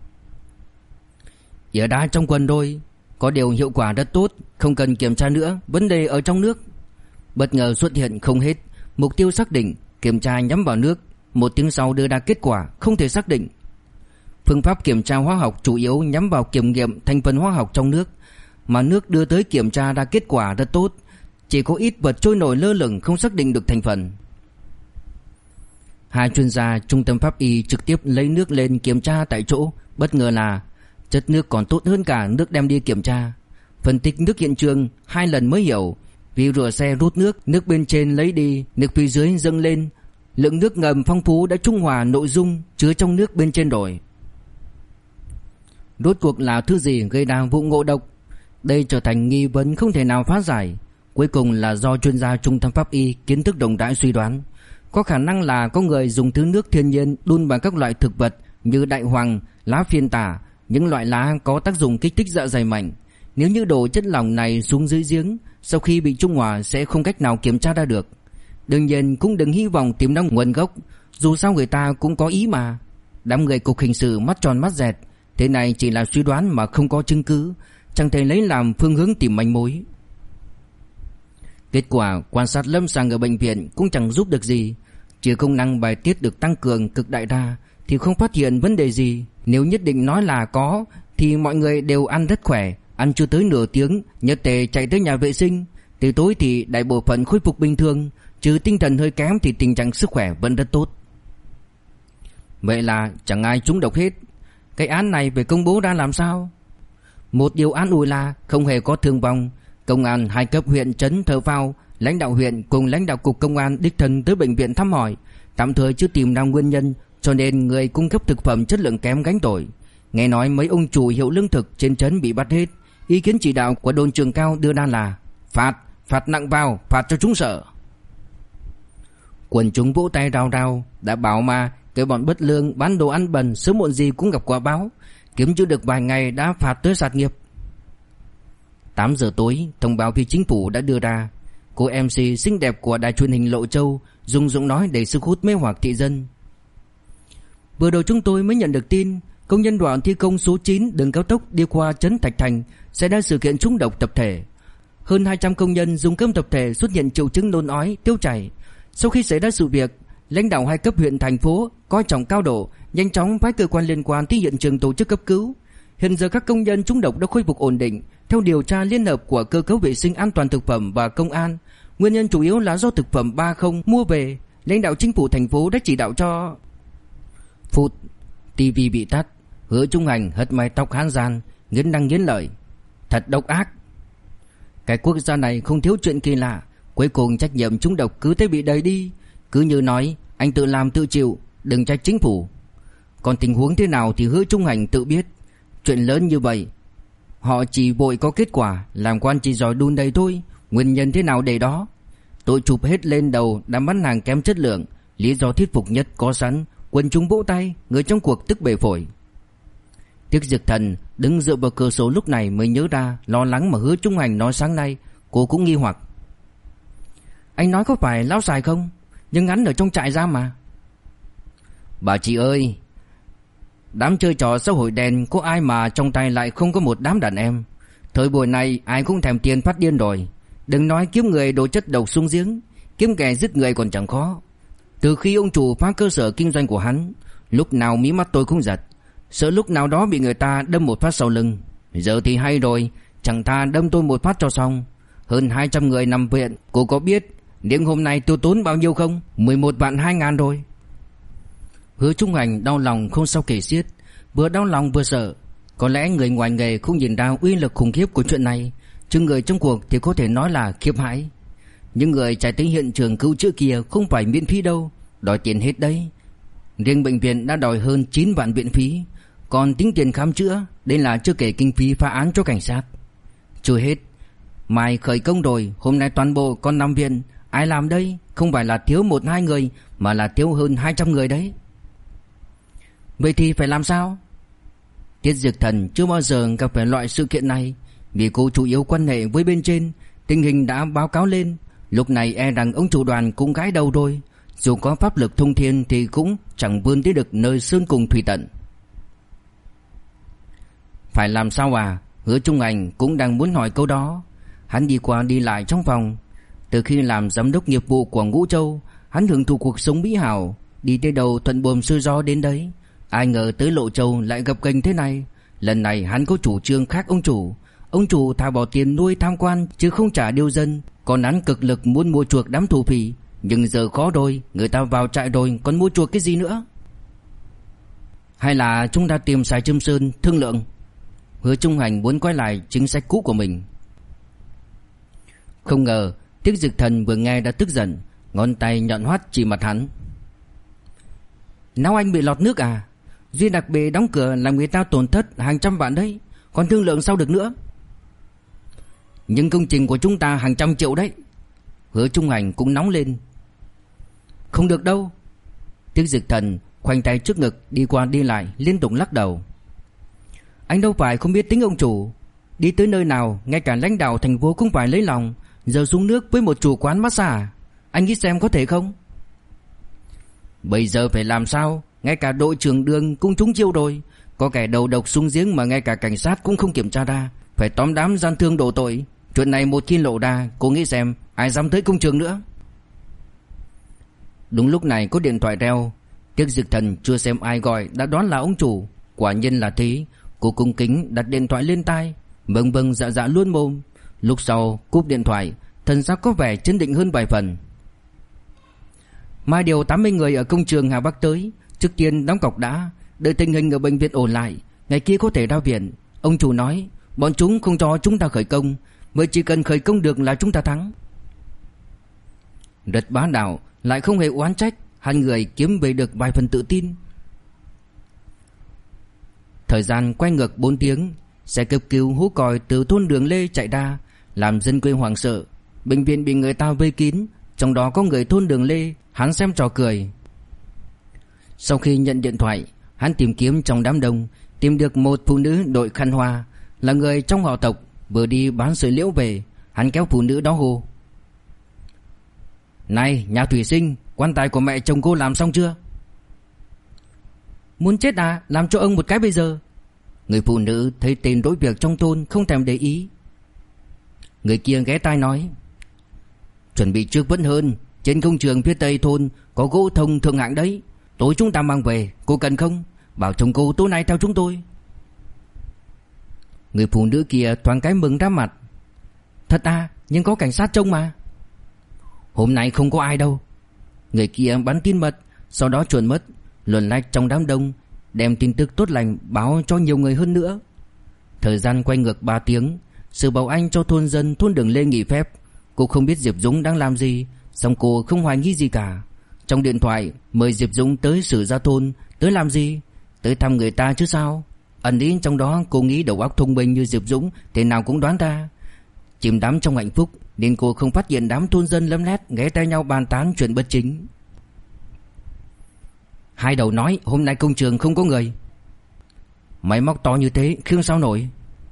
Ỉa đá trong quần rồi. Có điều hiệu quả rất tốt, không cần kiểm tra nữa, vấn đề ở trong nước. Bất ngờ xuất hiện không hết. Mục tiêu xác định, kiểm tra nhắm vào nước. Một tiếng sau đưa ra kết quả không thể xác định. Phương pháp kiểm tra hóa học chủ yếu nhắm vào kiểm nghiệm thành phần hóa học trong nước. Mà nước đưa tới kiểm tra ra kết quả rất tốt. Chỉ có ít vật trôi nổi lơ lửng không xác định được thành phần. Hai chuyên gia trung tâm pháp y trực tiếp lấy nước lên kiểm tra tại chỗ. Bất ngờ là chất nước còn tốt hơn cả nước đem đi kiểm tra. Phân tích nước hiện trường 2 lần mới hiểu. Vì rửa xe rút nước bên trên lấy đi, nước phía dưới dâng lên. Lượng nước ngầm phong phú đã trung hòa nội dung chứa trong nước bên trên rồi. Rốt cuộc là thứ gì gây ra vụ ngộ độc? Đây trở thành nghi vấn không thể nào phá giải. Cuối cùng là do chuyên gia trung tâm pháp y kiến thức rộng rãi suy đoán. Có khả năng là có người dùng thứ nước thiên nhiên đun vào các loại thực vật như đại hoàng, lá phiên tả. Những loại lá có tác dụng kích thích dạ dày mạnh. Nếu như đổ chất lỏng này xuống dưới giếng, sau khi bị trung hòa sẽ không cách nào kiểm tra ra được. Đương nhiên cũng đừng hy vọng tìm ra nguồn gốc, dù sao người ta cũng có ý mà. Đám người cục hình sự mắt tròn mắt dẹt. Thế này chỉ là suy đoán mà không có chứng cứ, chẳng thể lấy làm phương hướng tìm manh mối. Kết quả quan sát lâm sàng ở bệnh viện cũng chẳng giúp được gì. Chỉ công năng bài tiết được tăng cường cực đại ra thì không phát hiện vấn đề gì. Nếu nhất định nói là có thì mọi người đều ăn rất khỏe. Ăn chưa tới nửa tiếng nhất tề chạy tới nhà vệ sinh. Từ tối thì đại bộ phận khôi phục bình thường, trừ tinh thần hơi kém thì tình trạng sức khỏe vẫn rất tốt. Vậy là chẳng ai trúng độc hết. Cái án này phải công bố ra làm sao? Một điều an ủi là không hề có thương vong. Công an 2 cấp huyện trấn thờ phao, lãnh đạo huyện cùng lãnh đạo cục công an đích thân tới bệnh viện thăm hỏi, tạm thời chưa tìm ra nguyên nhân, cho nên người cung cấp thực phẩm chất lượng kém gánh tội. Nghe nói mấy ông chủ hiệu lương thực trên trấn bị bắt hết. Ý kiến chỉ đạo của đồn trưởng cao đưa ra là phạt nặng vào, phạt cho chúng sợ. Quần chúng vỗ tay rao rao. Đã bảo mà, cái bọn bất lương bán đồ ăn bẩn sớm muộn gì cũng gặp quả báo. Kiếm chưa được vài ngày đã phạt tới sạt nghiệp. 8 giờ tối, thông báo phía chính phủ đã đưa ra. Cô MC xinh đẹp của đài truyền hình Lộ Châu dùng giọng nói đầy sức hút mê hoặc thị dân. Vừa rồi chúng tôi mới nhận được tin công nhân đoạn thi công số 9 đường cao tốc đi qua trấn Thạch Thành xảy ra sự kiện trúng độc tập thể. Hơn 200 công nhân dùng cơm tập thể xuất hiện triệu chứng nôn ói, tiêu chảy. Sau khi xảy ra sự việc, lãnh đạo 2 cấp huyện thành phố coi trọng cao độ, nhanh chóng phái cơ quan liên quan tới hiện trường tổ chức cấp cứu. Hiện giờ các công nhân trúng độc đã khôi phục ổn định. Theo điều tra liên hợp của cơ cấu vệ sinh an toàn thực phẩm và công an, nguyên nhân chủ yếu là do thực phẩm 30 mua về. Lãnh đạo chính phủ thành phố đã chỉ đạo cho... Phút, TV bị tắt. Hứa Trung Hành hất mái tóc hán gian, nghiến răng nghiến lợi. Thật độc ác. Cái quốc gia này không thiếu chuyện kỳ lạ. Cuối cùng trách nhiệm trúng độc cứ thế bị đẩy đi. Cứ như nói anh tự làm tự chịu, đừng trách chính phủ. Còn tình huống thế nào thì Hứa Trung Hành tự biết. Chuyện lớn như vậy họ chỉ vội có kết quả, làm quan chỉ giỏi đun đầy thôi. Nguyên nhân thế nào để đó. Tôi chụp hết lên đầu đám bán hàng kém chất lượng. Lý do thuyết phục nhất có sẵn. Quần chúng vỗ tay, người trong cuộc tức bể phổi. Tiếc Diệp Thần đứng dựa vào cửa sổ lúc này mới nhớ ra lo lắng mà Hứa Trung Hành nói sáng nay. Cô cũng nghi hoặc. Anh nói có phải lão xài không? Nhưng hắn ở trong trại giam mà. Bà chị ơi, đám chơi trò xã hội đen có ai mà trong tay lại không có một đám đàn em. Thời buổi này ai cũng thèm tiền phát điên rồi. Đừng nói kiếm người đổ chất độc xuống giếng, kiếm kẻ giết người còn chẳng khó. Từ khi ông chủ phá cơ sở kinh doanh của hắn, lúc nào mí mắt tôi cũng giật, sợ lúc nào đó bị người ta đâm một phát sau lưng. Giờ thì hay rồi, chẳng tha đâm tôi một phát cho xong. Hơn 200 người nằm viện. Cô có biết đến hôm nay tôi tốn bao nhiêu không? 11 vạn 2 ngàn rồi. Hứa Trung Hành đau lòng không sao kể xiết, vừa đau lòng vừa sợ. Có lẽ người ngoài nghề không nhìn ra uy lực khủng khiếp của chuyện này, chứ người trong cuộc thì có thể nói là khiếp hãi. Những người chạy tới hiện trường cứu chữa kia không phải miễn phí đâu, đòi tiền hết đấy. Riêng bệnh viện đã đòi hơn 9 vạn viện phí. Còn tính tiền khám chữa, đây là chưa kể kinh phí phá án cho cảnh sát. Chưa hết, mai khởi công rồi, hôm nay toàn bộ còn nằm viện. Ai làm đây? Không phải là thiếu 1-2 người, mà là thiếu hơn 200 người đấy. Vậy thì phải làm sao? Tiết Diệp Thần chưa bao giờ gặp phải loại sự kiện này. Vì cô chủ yếu quan hệ với bên trên, tình hình đã báo cáo lên. Lúc này e rằng ông chủ đoàn cũng gãi đầu rồi. Dù có pháp lực thông thiên thì cũng chẳng vươn tới được nơi sơn cùng thủy tận. Phải làm sao à? Hứa Trung Hành cũng đang muốn hỏi câu đó. Hắn đi qua đi lại trong phòng. Từ khi làm giám đốc nghiệp vụ của Ngũ Châu, hắn hưởng thụ cuộc sống mỹ hảo, đi tới đâu thuận buồm xuôi gió đến đấy. Ai ngờ tới Lộ Châu lại gặp gành thế này. Lần này hắn có chủ trương khác ông chủ. Ông chủ thà bỏ tiền nuôi tham quan chứ không trả điêu dân. Còn hắn cực lực muốn mua chuộc đám thổ phỉ. Nhưng giờ khó rồi, người ta vào trại rồi, còn mua chuộc cái gì nữa? Hay là chúng ta tìm Sài Trâm Sơn thương lượng? Hứa Trung Hành muốn quay lại chính sách cũ của mình. Không ngờ Tiết Diệp Thần vừa nghe đã tức giận, ngón tay nhọn hoắt chỉ mặt hắn. Nào anh bị lọt nước à? Duy đặc biệt đóng cửa làm người ta tổn thất hàng trăm vạn đấy, còn thương lượng sao được nữa? Nhưng công trình của chúng ta hàng trăm triệu đấy. Hứa Trung Hành cũng nóng lên. Không được đâu. Tiết Diệp Thần khoanh tay trước ngực đi qua đi lại liên tục lắc đầu. Anh đâu phải không biết tính ông chủ. Đi tới nơi nào ngay cả lãnh đạo thành phố cũng phải lấy lòng. Giờ xuống nước với một chủ quán massage, anh nghĩ xem có thể không? Bây giờ phải làm sao? Ngay cả đội trưởng Đường cũng trúng chiêu rồi. Có kẻ đầu độc xuống giếng mà ngay cả cảnh sát cũng không kiểm tra ra. Phải tóm đám gian thương đổ tội. Chuyện này một khi lộ ra, cô nghĩ xem ai dám tới công trường nữa. Đúng lúc này có điện thoại reo. Tiết Diệp Thần chưa xem ai gọi đã đoán là ông chủ. Quả nhiên là thế. Cô cung kính đặt điện thoại lên tai. Vâng vâng dạ dạ luôn mồm. Lúc sau cúp điện thoại, thần sắc có vẻ chấn định hơn vài phần. Mai điều 80 người ở công trường Hà Bắc tới, trước tiên đóng cọc đã, đợi tình hình ở bệnh viện ổn lại, ngày kia có thể ra viện. Ông chủ nói bọn chúng không cho chúng ta khởi công, mới chỉ cần khởi công được là chúng ta thắng. Rất bá đạo, lại không hề oán trách, hai người kiếm về được vài phần tự tin. Thời gian quay ngược 4 tiếng, xe cấp cứu hú còi từ thôn Đường Lê chạy ra, làm dân quê hoảng sợ. Bệnh viện bị người ta vây kín, trong đó có người thôn Đường Lê, hắn xem trò cười. Sau khi nhận điện thoại, hắn tìm kiếm trong đám đông, tìm được một phụ nữ đội khăn hoa, là người trong họ tộc, vừa đi bán sợi liễu về. Hắn kéo phụ nữ đó hô: "Này, nhà thủy sinh, quan tài của mẹ chồng cô làm xong chưa?" "Muốn chết à, làm cho ông một cái bây giờ." Người phụ nữ thấy tên đối việc trong thôn không thèm để ý. Người kia ghé tai nói: "Chuẩn bị trước vẫn hơn, trên công trường phía tây thôn có gỗ thông thượng hạng đấy, tối chúng ta mang về, cô cần không? Bảo chồng cô tối nay theo chúng tôi." Người phụ nữ kia thoáng cái mừng ra mặt: "Thật à, nhưng có cảnh sát trông mà." "Hôm nay không có ai đâu." Người kia bắn tin mật, sau đó chuồn mất, luồn lách trong đám đông, đem tin tức tốt lành báo cho nhiều người hơn nữa. Thời gian quay ngược 3 tiếng, Sử Bảo Anh cho thôn dân thôn Đường Lê nghỉ phép. Cô không biết Diệp Dũng đang làm gì, song cô không hoài nghi gì cả. Trong điện thoại mời Diệp Dũng tới Sử Gia thôn, tới làm gì? Tới thăm người ta chứ sao? Ẩn ý trong đó cô nghĩ đầu óc thông minh như Diệp Dũng thế nào cũng đoán ra. Chìm đắm trong hạnh phúc nên cô không phát hiện đám thôn dân lấm lét ghé tay nhau bàn tán chuyện bất chính. Hai đầu nói hôm nay công trường không có người. Máy móc to như thế khiêng sao nổi?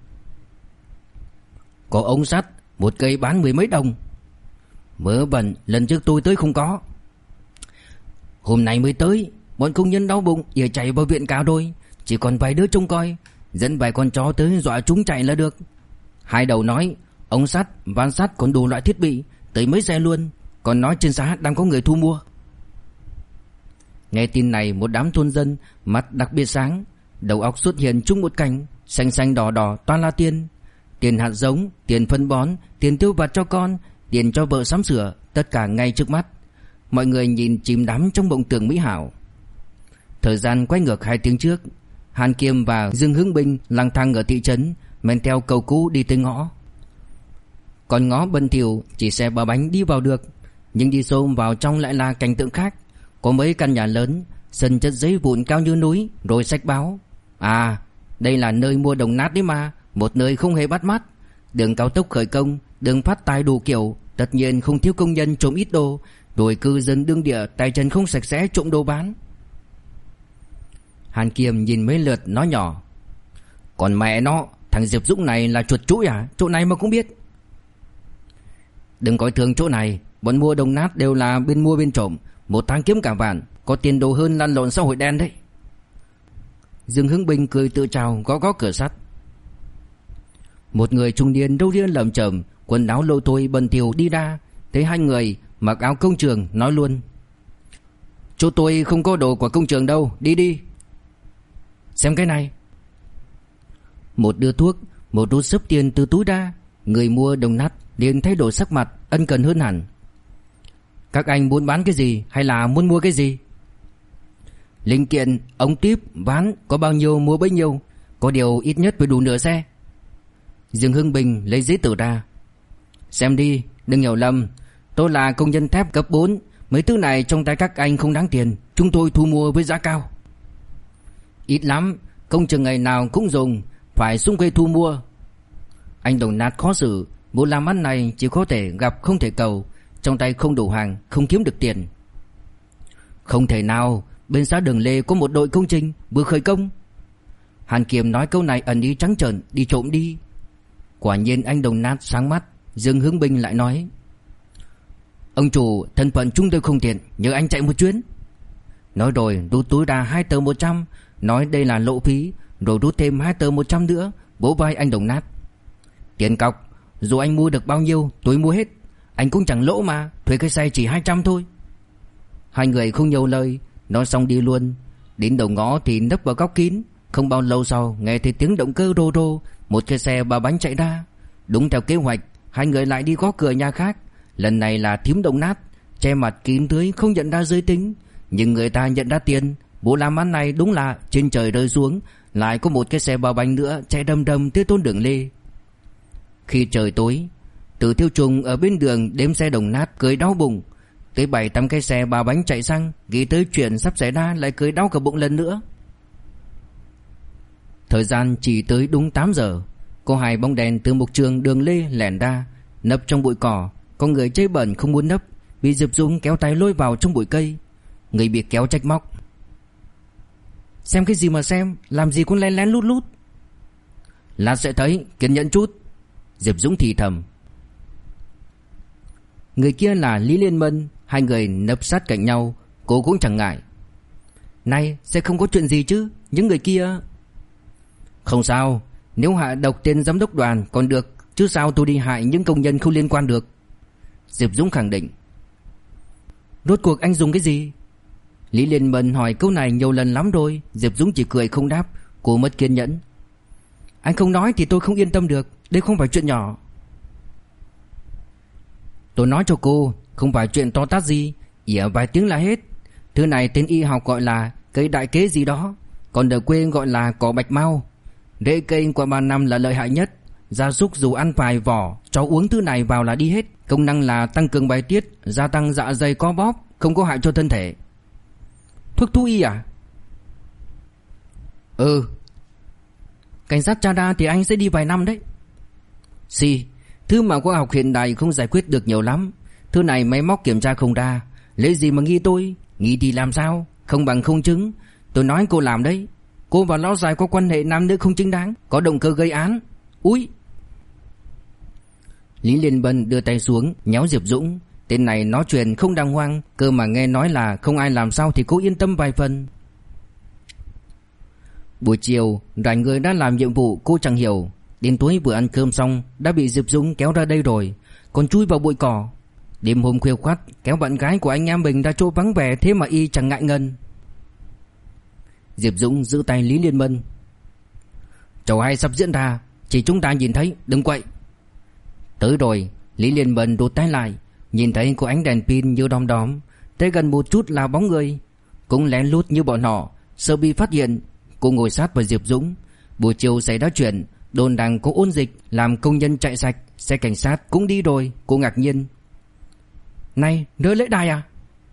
Có ống sắt, một cây bán 10 mấy đồng. Mớ bẩn, lần trước tôi tới không có. Hôm nay mới tới, bọn công nhân đau bụng giờ chạy vào viện cả rồi, chỉ còn vài đứa trông coi, dẫn vài con chó tới dọa chúng chạy là được. Hai đầu nói ống sắt, van sắt còn đủ loại thiết bị, tới mấy xe luôn, còn nói trên xã đang có người thu mua. Nghe tin này một đám thôn dân mắt đặc biệt sáng, đầu óc xuất hiện chung một cảnh, xanh xanh đỏ đỏ toàn là tiền. Tiền hạt giống, tiền phân bón, tiền tiêu vặt cho con, tiền cho vợ sắm sửa, tất cả ngay trước mắt. Mọi người nhìn chìm đắm trong mộng tưởng mỹ hảo. Thời gian quay ngược 2 tiếng trước, Hàn Kiêm và Dương Hướng Binh lang thang ở thị trấn, men theo cầu cũ đi tới ngõ. Còn ngõ bần thỉu chỉ xe 3 bánh đi vào được, nhưng đi sâu vào trong lại là cảnh tượng khác. Có mấy căn nhà lớn, sân chất giấy vụn cao như núi, rồi sách báo. À, đây là nơi mua đồng nát đấy mà, một nơi không hề bắt mắt. Đường cao tốc khởi công, đường phát tài đủ kiểu, tất nhiên không thiếu công nhân trộm ít đồ, rồi cư dân đương địa tay chân không sạch sẽ trộm đồ bán. Hàn Kiêm nhìn mấy lượt nói nhỏ: "Còn mẹ nó, thằng Diệp Dũng này là chuột chuỗi à, chỗ này mà cũng biết." "Đừng coi thường chỗ này, bọn mua đồng nát đều là bên mua bên trộm, một tháng kiếm cả vạn, có tiền đồ hơn lăn lộn xã hội đen đấy." Dương Hướng Binh cười tự trào gõ gõ cửa sắt. Một người trung niên râu ria lởm chởm, quần áo lôi thôi bẩn thỉu đi ra, thấy hai người mặc áo công trường nói luôn: "Chỗ tôi không có đồ của công trường đâu, đi đi." "Xem cái này." Một đưa thuốc, một rút xấp tiền từ túi ra. Người mua đồng nát liền thay đổi sắc mặt, ân cần hơn hẳn. "Các anh muốn bán cái gì hay là muốn mua cái gì?" "Linh kiện, ống tiếp, ván, có bao nhiêu mua bấy nhiêu, có điều ít nhất phải đủ nửa xe." Dương Hưng Bình lấy giấy tờ ra: "Xem đi, đừng hiểu lầm, tôi là công nhân thép cấp 4, mấy thứ này trong tay các anh không đáng tiền, chúng tôi thu mua với giá cao." "Ít lắm, công trường ngày nào cũng dùng, phải xung quanh thu mua." Anh đồng nát khó xử, bộ làm ăn này chỉ có thể gặp không thể cầu, trong tay không đủ hàng, không kiếm được tiền. "Không thể nào, bên xã Đường Lê có một đội công trình vừa khởi công." Hàn Kiềm nói câu này ẩn ý trắng trợn, đi trộm đi. Quả nhiên anh đồng nát sáng mắt. Dương Hướng Binh lại nói: "Ông chủ, thân phận chúng tôi không tiện, nhờ anh chạy một chuyến." Nói rồi rút túi ra 2 tờ 100, nói đây là lộ phí, rồi rút thêm 2 tờ 100 nữa, vỗ vai anh đồng nát: "Tiền cọc, dù anh mua được bao nhiêu tôi mua hết, anh cũng chẳng lỗ mà, thuê cái xe chỉ 200 thôi." Hai người không nhiều lời, nói xong đi luôn. Đến đầu ngõ thì nấp vào góc kín. Không bao lâu sau nghe thấy tiếng động cơ rô rô, một cái xe 3 bánh chạy ra. Đúng theo kế hoạch, hai người lại đi gõ cửa nhà khác, Lần này là thím Đồng Nát, che mặt kín tưới không nhận ra giới tính, nhưng người ta nhận ra tiền. Vụ làm ăn này đúng là trên trời rơi xuống. Lại có một cái xe ba bánh nữa chạy đầm đầm tới Tôn Đường Lê. Khi trời tối, Từ Tiêu Trùng ở bên đường đếm xe Đồng Nát cười đau bụng. Tới 7-8 cái xe ba bánh chạy sang, nghĩ tới chuyện sắp xảy ra lại cười đau cả bụng lần nữa. Thời gian chỉ tới đúng 8 giờ. Có 2 bóng đèn từ một trường Đường Lê lẻn ra, nấp trong bụi cỏ. Có người chơi bẩn không muốn nấp, bị Diệp Dũng kéo tay lôi vào trong bụi cây. Người bị kéo trách móc: xem cái gì mà xem, làm gì cũng lén lén lút lút. Lát sẽ thấy, kiên nhẫn chút, Diệp Dũng thì thầm. Người kia là Lý Liên Mân. Hai người nấp sát cạnh nhau. Cô cũng chẳng ngại: này, sẽ không có chuyện gì chứ? Những người kia... Không sao, nếu hạ độc tên giám đốc đoàn còn được, chứ sao tôi đi hại những công nhân không liên quan được, Diệp Dũng khẳng định. Rốt cuộc anh dùng cái gì? Lý Liên Mân hỏi câu này nhiều lần lắm rồi. Diệp Dũng chỉ cười không đáp. Cô mất kiên nhẫn: anh không nói thì tôi không yên tâm được. Đây không phải chuyện nhỏ. Tôi nói cho cô, không phải chuyện to tát gì, ỉa vài tiếng là hết. Thứ này tên y học gọi là cây đại kế gì đó, còn ở quê gọi là cỏ bạch mau. Rễ cây qua 3 năm là lợi hại nhất. Gia súc dù ăn vài vỏ, cho uống thứ này vào là đi hết. Công năng là tăng cường bài tiết, gia tăng dạ dày co bóp, không có hại cho thân thể. Thuốc thú y à? Ừ. Cảnh sát tra ra thì anh sẽ đi vài năm đấy. Thứ mà khoa học hiện đại không giải quyết được nhiều lắm. Thứ này máy móc kiểm tra không ra. Lấy gì mà nghi tôi? Nghi thì làm sao? Không bằng không chứng. Tôi nói cô làm đấy. Cô và lão già có quan hệ nam nữ không chính đáng, có động cơ gây án. Úi! Lý Liên Bân đưa tay xuống nhéo Diệp Dũng. Tên này nói chuyện không đàng hoàng, cơ mà nghe nói là không ai làm sao thì cô yên tâm vài phần. Buổi chiều, đoàn người đã làm nhiệm vụ cô chẳng hiểu. Đến tối vừa ăn cơm xong đã bị Diệp Dũng kéo ra đây rồi, còn chui vào bụi cỏ. Đêm hôm khuya khoắt kéo bạn gái của anh em mình ra chỗ vắng vẻ, thế mà y chẳng ngại ngần. Diệp Dũng giữ tay Lý Liên Mân: trò hay sắp diễn ra, chỉ chúng ta nhìn thấy, đừng quậy. Tới rồi. Lý Liên Mân đột tay lại, nhìn thấy có ánh đèn pin như đom đóm. Tới gần một chút là bóng người, cũng lén lút như bọn họ, sợ bị phát hiện. Cô ngồi sát vào Diệp Dũng. Buổi chiều xảy ra chuyện, đồn đang có ôn dịch, làm công nhân chạy sạch, xe cảnh sát cũng đi rồi. Cô ngạc nhiên: này, rỡ lễ đài à?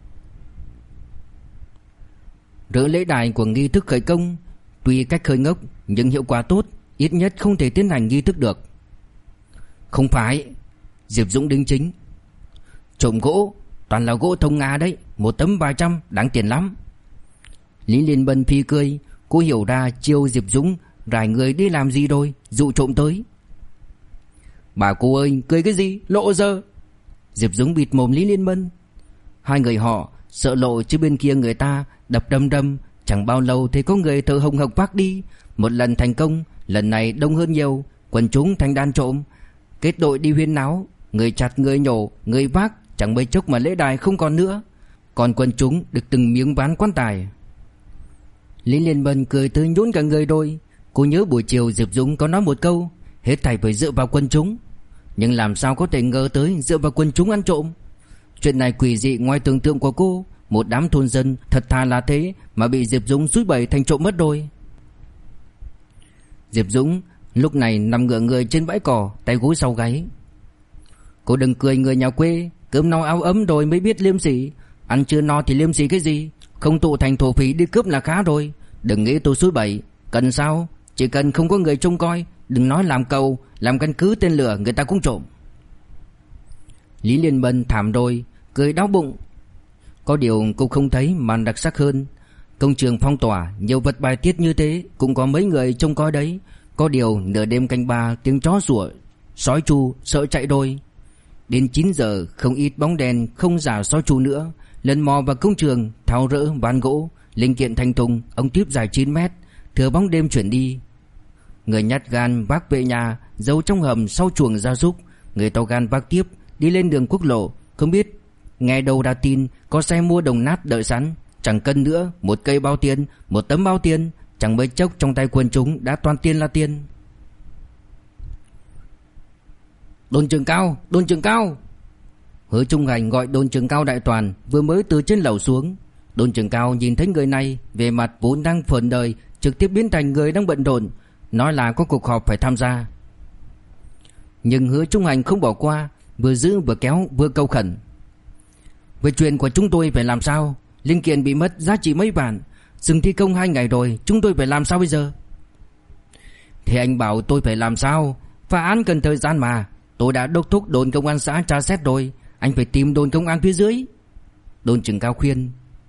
Rỡ lễ đài của nghi thức khởi công, tuy cách hơi ngốc nhưng hiệu quả tốt, ít nhất không thể tiến hành nghi thức được. Không phải, Diệp Dũng đính chính. Trộm gỗ, toàn là gỗ thông Nga đấy, 1 tấm 300, đáng tiền lắm. Lý Liên Bân phi cười. Cô hiểu ra chiêu Diệp Dũng rải người đi làm gì rồi, dụ trộm tới. Bà cô ơi, cười cái gì, lộ giờ. Diệp Dũng bịt mồm Lý Liên Bân. Hai người họ sợ lộ chứ bên kia người ta đập đâm đâm. Chẳng bao lâu thì có người thở hồng hộc vác đi. Một lần thành công, lần này đông hơn nhiều. Quần chúng thành đàn trộm, kết đội đi huyên náo, người chặt người nhổ, người vác. Chẳng mấy chốc mà lễ đài không còn nữa, còn quần chúng được từng miếng ván quan tài. Lý Liên Bân cười tới nhũn cả người đôi. Cô nhớ buổi chiều Diệp Dũng có nói một câu: hết thảy phải dựa vào quần chúng. Nhưng làm sao có thể ngờ tới dựa vào quần chúng ăn trộm. Chuyện này quỷ dị ngoài tưởng tượng của cô. Một đám thôn dân thật thà là thế mà bị Diệp Dũng xúi bẩy thành trộm mất rồi. Diệp Dũng lúc này nằm ngửa người trên bãi cỏ, tay gối sau gáy. Cô đừng cười người nhà quê, cơm no áo ấm rồi mới biết liêm sỉ. Ăn chưa no thì liêm sỉ cái gì? Không tụ thành thổ phỉ đi cướp là khá rồi. Đừng nghĩ tôi xúi bẩy. Cần sao? Chỉ cần không có người trông coi, đừng nói làm cầu, làm căn cứ tên lửa người ta cũng trộm. Lý Liên Bân thảm rồi, cười đau bụng. Có điều cô không thấy màn đặc sắc hơn. Công trường phong tỏa, nhiều vật bài tiết như thế, cũng có mấy người trông coi đấy. Có điều nửa đêm canh ba, tiếng chó sủa, sói tru sợ chạy đôi. Đến 9 giờ không ít bóng đèn không giả sói tru nữa, lần mò vào công trường, tháo rỡ ván gỗ, linh kiện thành thùng, ống tiếp dài 9 mét, thừa bóng đêm chuyển đi. Người nhát gan vác về nhà, giấu trong hầm sau chuồng gia súc. Người to gan vác tiếp, đi lên đường quốc lộ. Không biết nghe đâu ra tin có xe mua đồng nát đợi sẵn, chẳng cần nữa, một cây bao tiền, một tấm bao tiền. Chẳng mấy chốc trong tay quần chúng đã toàn tiền là tiền. Đồn trường cao, đồn trường cao. Hứa Trung Hành gọi đồn trưởng Cao Đại Toàn vừa mới từ trên lầu xuống. Đồn trưởng Cao nhìn thấy người này, về mặt vốn đang phờn đời trực tiếp biến thành người đang bận rộn, nói là có cuộc họp phải tham gia. Nhưng Hứa Trung Hành không bỏ qua, vừa giữ vừa kéo vừa cầu khẩn. Về chuyện của chúng tôi phải làm sao? Linh kiện bị mất giá trị mấy vạn, dừng thi công 2 ngày rồi, chúng tôi phải làm sao bây giờ? Thì anh bảo tôi phải làm sao? Phá án cần thời gian mà. Tôi đã đốc thúc đồn công an xã tra xét rồi, anh phải tìm đồn công an phía dưới. Đồn trưởng Cao khuyên.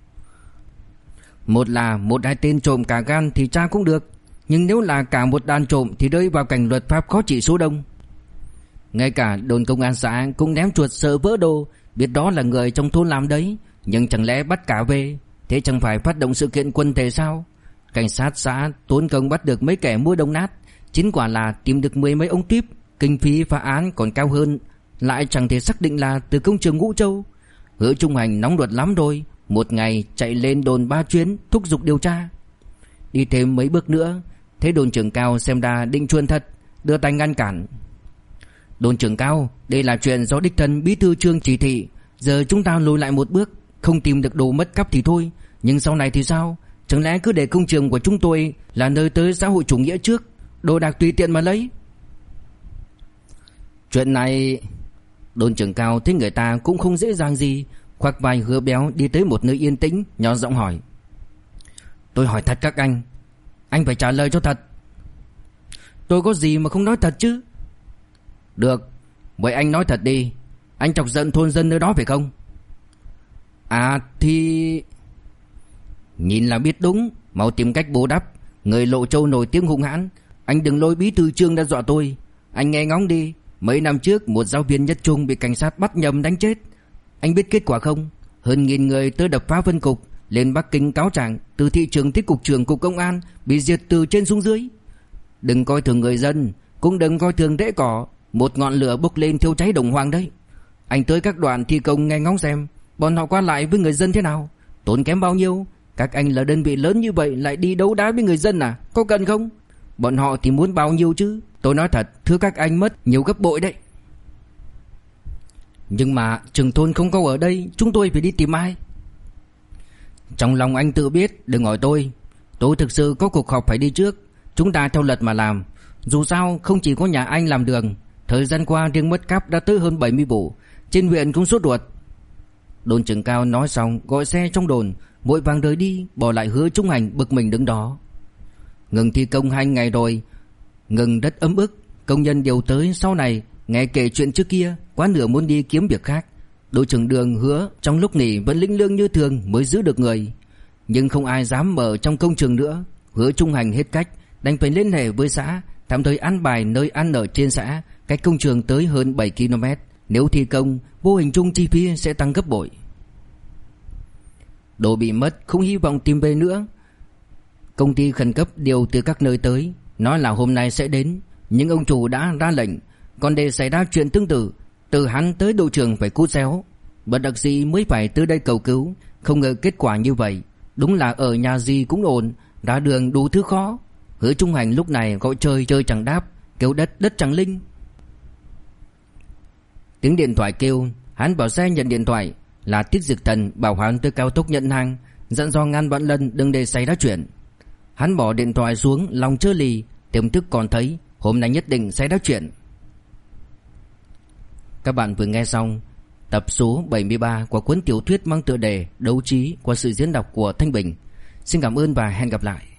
Một là 1-2 tên trộm cả gan thì tra cũng được, nhưng nếu là cả một đàn trộm thì rơi vào cảnh luật pháp khó trị số đông. Ngay cả đồn công an xã cũng ném chuột sợ vỡ đồ, biết đó là người trong thôn làm đấy, nhưng chẳng lẽ bắt cả về, thế chẳng phải phát động sự kiện quân thể sao? Cảnh sát xã tốn công bắt được mấy kẻ mua đồng nát, chính quả là tìm được 10 mấy ông típ, kinh phí phá án còn cao hơn, lại chẳng thể xác định là từ công trường Ngũ Châu. Hứa Trung Hành nóng ruột lắm rồi, một ngày chạy lên đồn 3 chuyến thúc giục điều tra. Đi thêm mấy bước nữa, thấy đồn trưởng Cao xem ra định chuồn thật, đưa tay ngăn cản. Đồn trưởng Cao, đây là chuyện do đích thân bí thư Trương chỉ thị, giờ chúng ta lùi lại một bước, không tìm được đồ mất cắp thì thôi, nhưng sau này thì sao? Chẳng lẽ cứ để công trường của chúng tôi là nơi tới xã hội chủ nghĩa trước, đồ đạc tùy tiện mà lấy? Chuyện này... Đồn trưởng Cao thấy người ta cũng không dễ dàng gì, khoác vai Hứa Béo đi tới một nơi yên tĩnh, nhỏ giọng hỏi. Tôi hỏi thật các anh phải trả lời cho thật. Tôi có gì mà không nói thật chứ? Được, vậy anh nói thật đi. Anh chọc giận thôn dân nơi đó phải không? À thì... Nhìn là biết đúng, mau tìm cách bù đắp. Người Lộ Châu nổi tiếng hung hãn, anh đừng lôi bí thư Trương đã dọa tôi. Anh nghe ngóng đi, mấy năm trước một giáo viên nhất trung bị cảnh sát bắt nhầm đánh chết. Anh biết kết quả không? Hơn 1000 người tới đập phá phân cục, lên Bắc Kinh cáo trạng, từ thị trưởng tới cục trưởng cục công an bị diệt từ trên xuống dưới. Đừng coi thường người dân, cũng đừng coi thường rễ cỏ, một ngọn lửa bốc lên thiêu cháy đồng hoang đấy. Anh tới các đoạn thi công nghe ngóng xem bọn họ qua lại với người dân thế nào, tốn kém bao nhiêu. Các anh là đơn vị lớn như vậy lại đi đấu đá với người dân à? Có cần không? Bọn họ thì muốn bao nhiêu chứ? Tôi nói thật, thưa các anh mất nhiều gấp bội đấy. Nhưng mà trưởng thôn không có ở đây, chúng tôi phải đi tìm ai? Trong lòng anh tự biết, đừng hỏi tôi. Tôi thực sự có cuộc họp phải đi trước. Chúng ta theo luật mà làm. Dù sao không chỉ có nhà anh làm đường, thời gian qua riêng mất cắp đã tới hơn 70 vụ, trên huyện cũng sốt ruột. Đồn trưởng Cao nói xong gọi xe trong đồn, vội vàng rời đi, bỏ lại Hứa Trung Hành bực mình đứng đó. Ngừng thi công 2 ngày rồi, ngừng rất ấm ức. Công nhân điều tới sau này nghe kể chuyện trước kia, quá nửa muốn đi kiếm việc khác. Đội trưởng Đường hứa trong lúc nghỉ vẫn lĩnh lương như thường mới giữ được người, nhưng không ai dám mở trong công trường nữa. Hứa Trung Hành hết cách, đành phải liên hệ với xã, tạm thời an bài nơi ăn ở trên xã, cách công trường tới hơn 7 km. Nếu thi công, vô hình chung chi phí sẽ tăng gấp bội. Đồ bị mất không hy vọng tìm về nữa. Công ty khẩn cấp điều từ các nơi tới, nói là hôm nay sẽ đến, nhưng ông chủ đã ra lệnh. Còn để xảy ra chuyện tương tự, từ hắn tới đội trưởng phải cút xéo. Bất đắc dĩ mới phải tới đây cầu cứu. Không ngờ kết quả như vậy. Đúng là ở nhà gì cũng ổn, ra đường đủ thứ khó. Hứa Trung Hành lúc này gọi chơi chẳng đáp, kêu đất chẳng linh. Tiếng điện thoại kêu, hắn vào xe nhận điện thoại. Là Tiết Dực Thần bảo hắn tới cao tốc nhận hàng, dặn dò ngàn vạn lần đừng để xảy ra chuyện. Hắn bỏ điện thoại xuống, lòng chơ lì, tiềm thức còn thấy hôm nay nhất định xảy ra chuyện. Các bạn vừa nghe xong tập số 73 của cuốn tiểu thuyết mang tựa đề Đấu trí qua sự diễn đọc của Thanh Bình. Xin cảm ơn và hẹn gặp lại.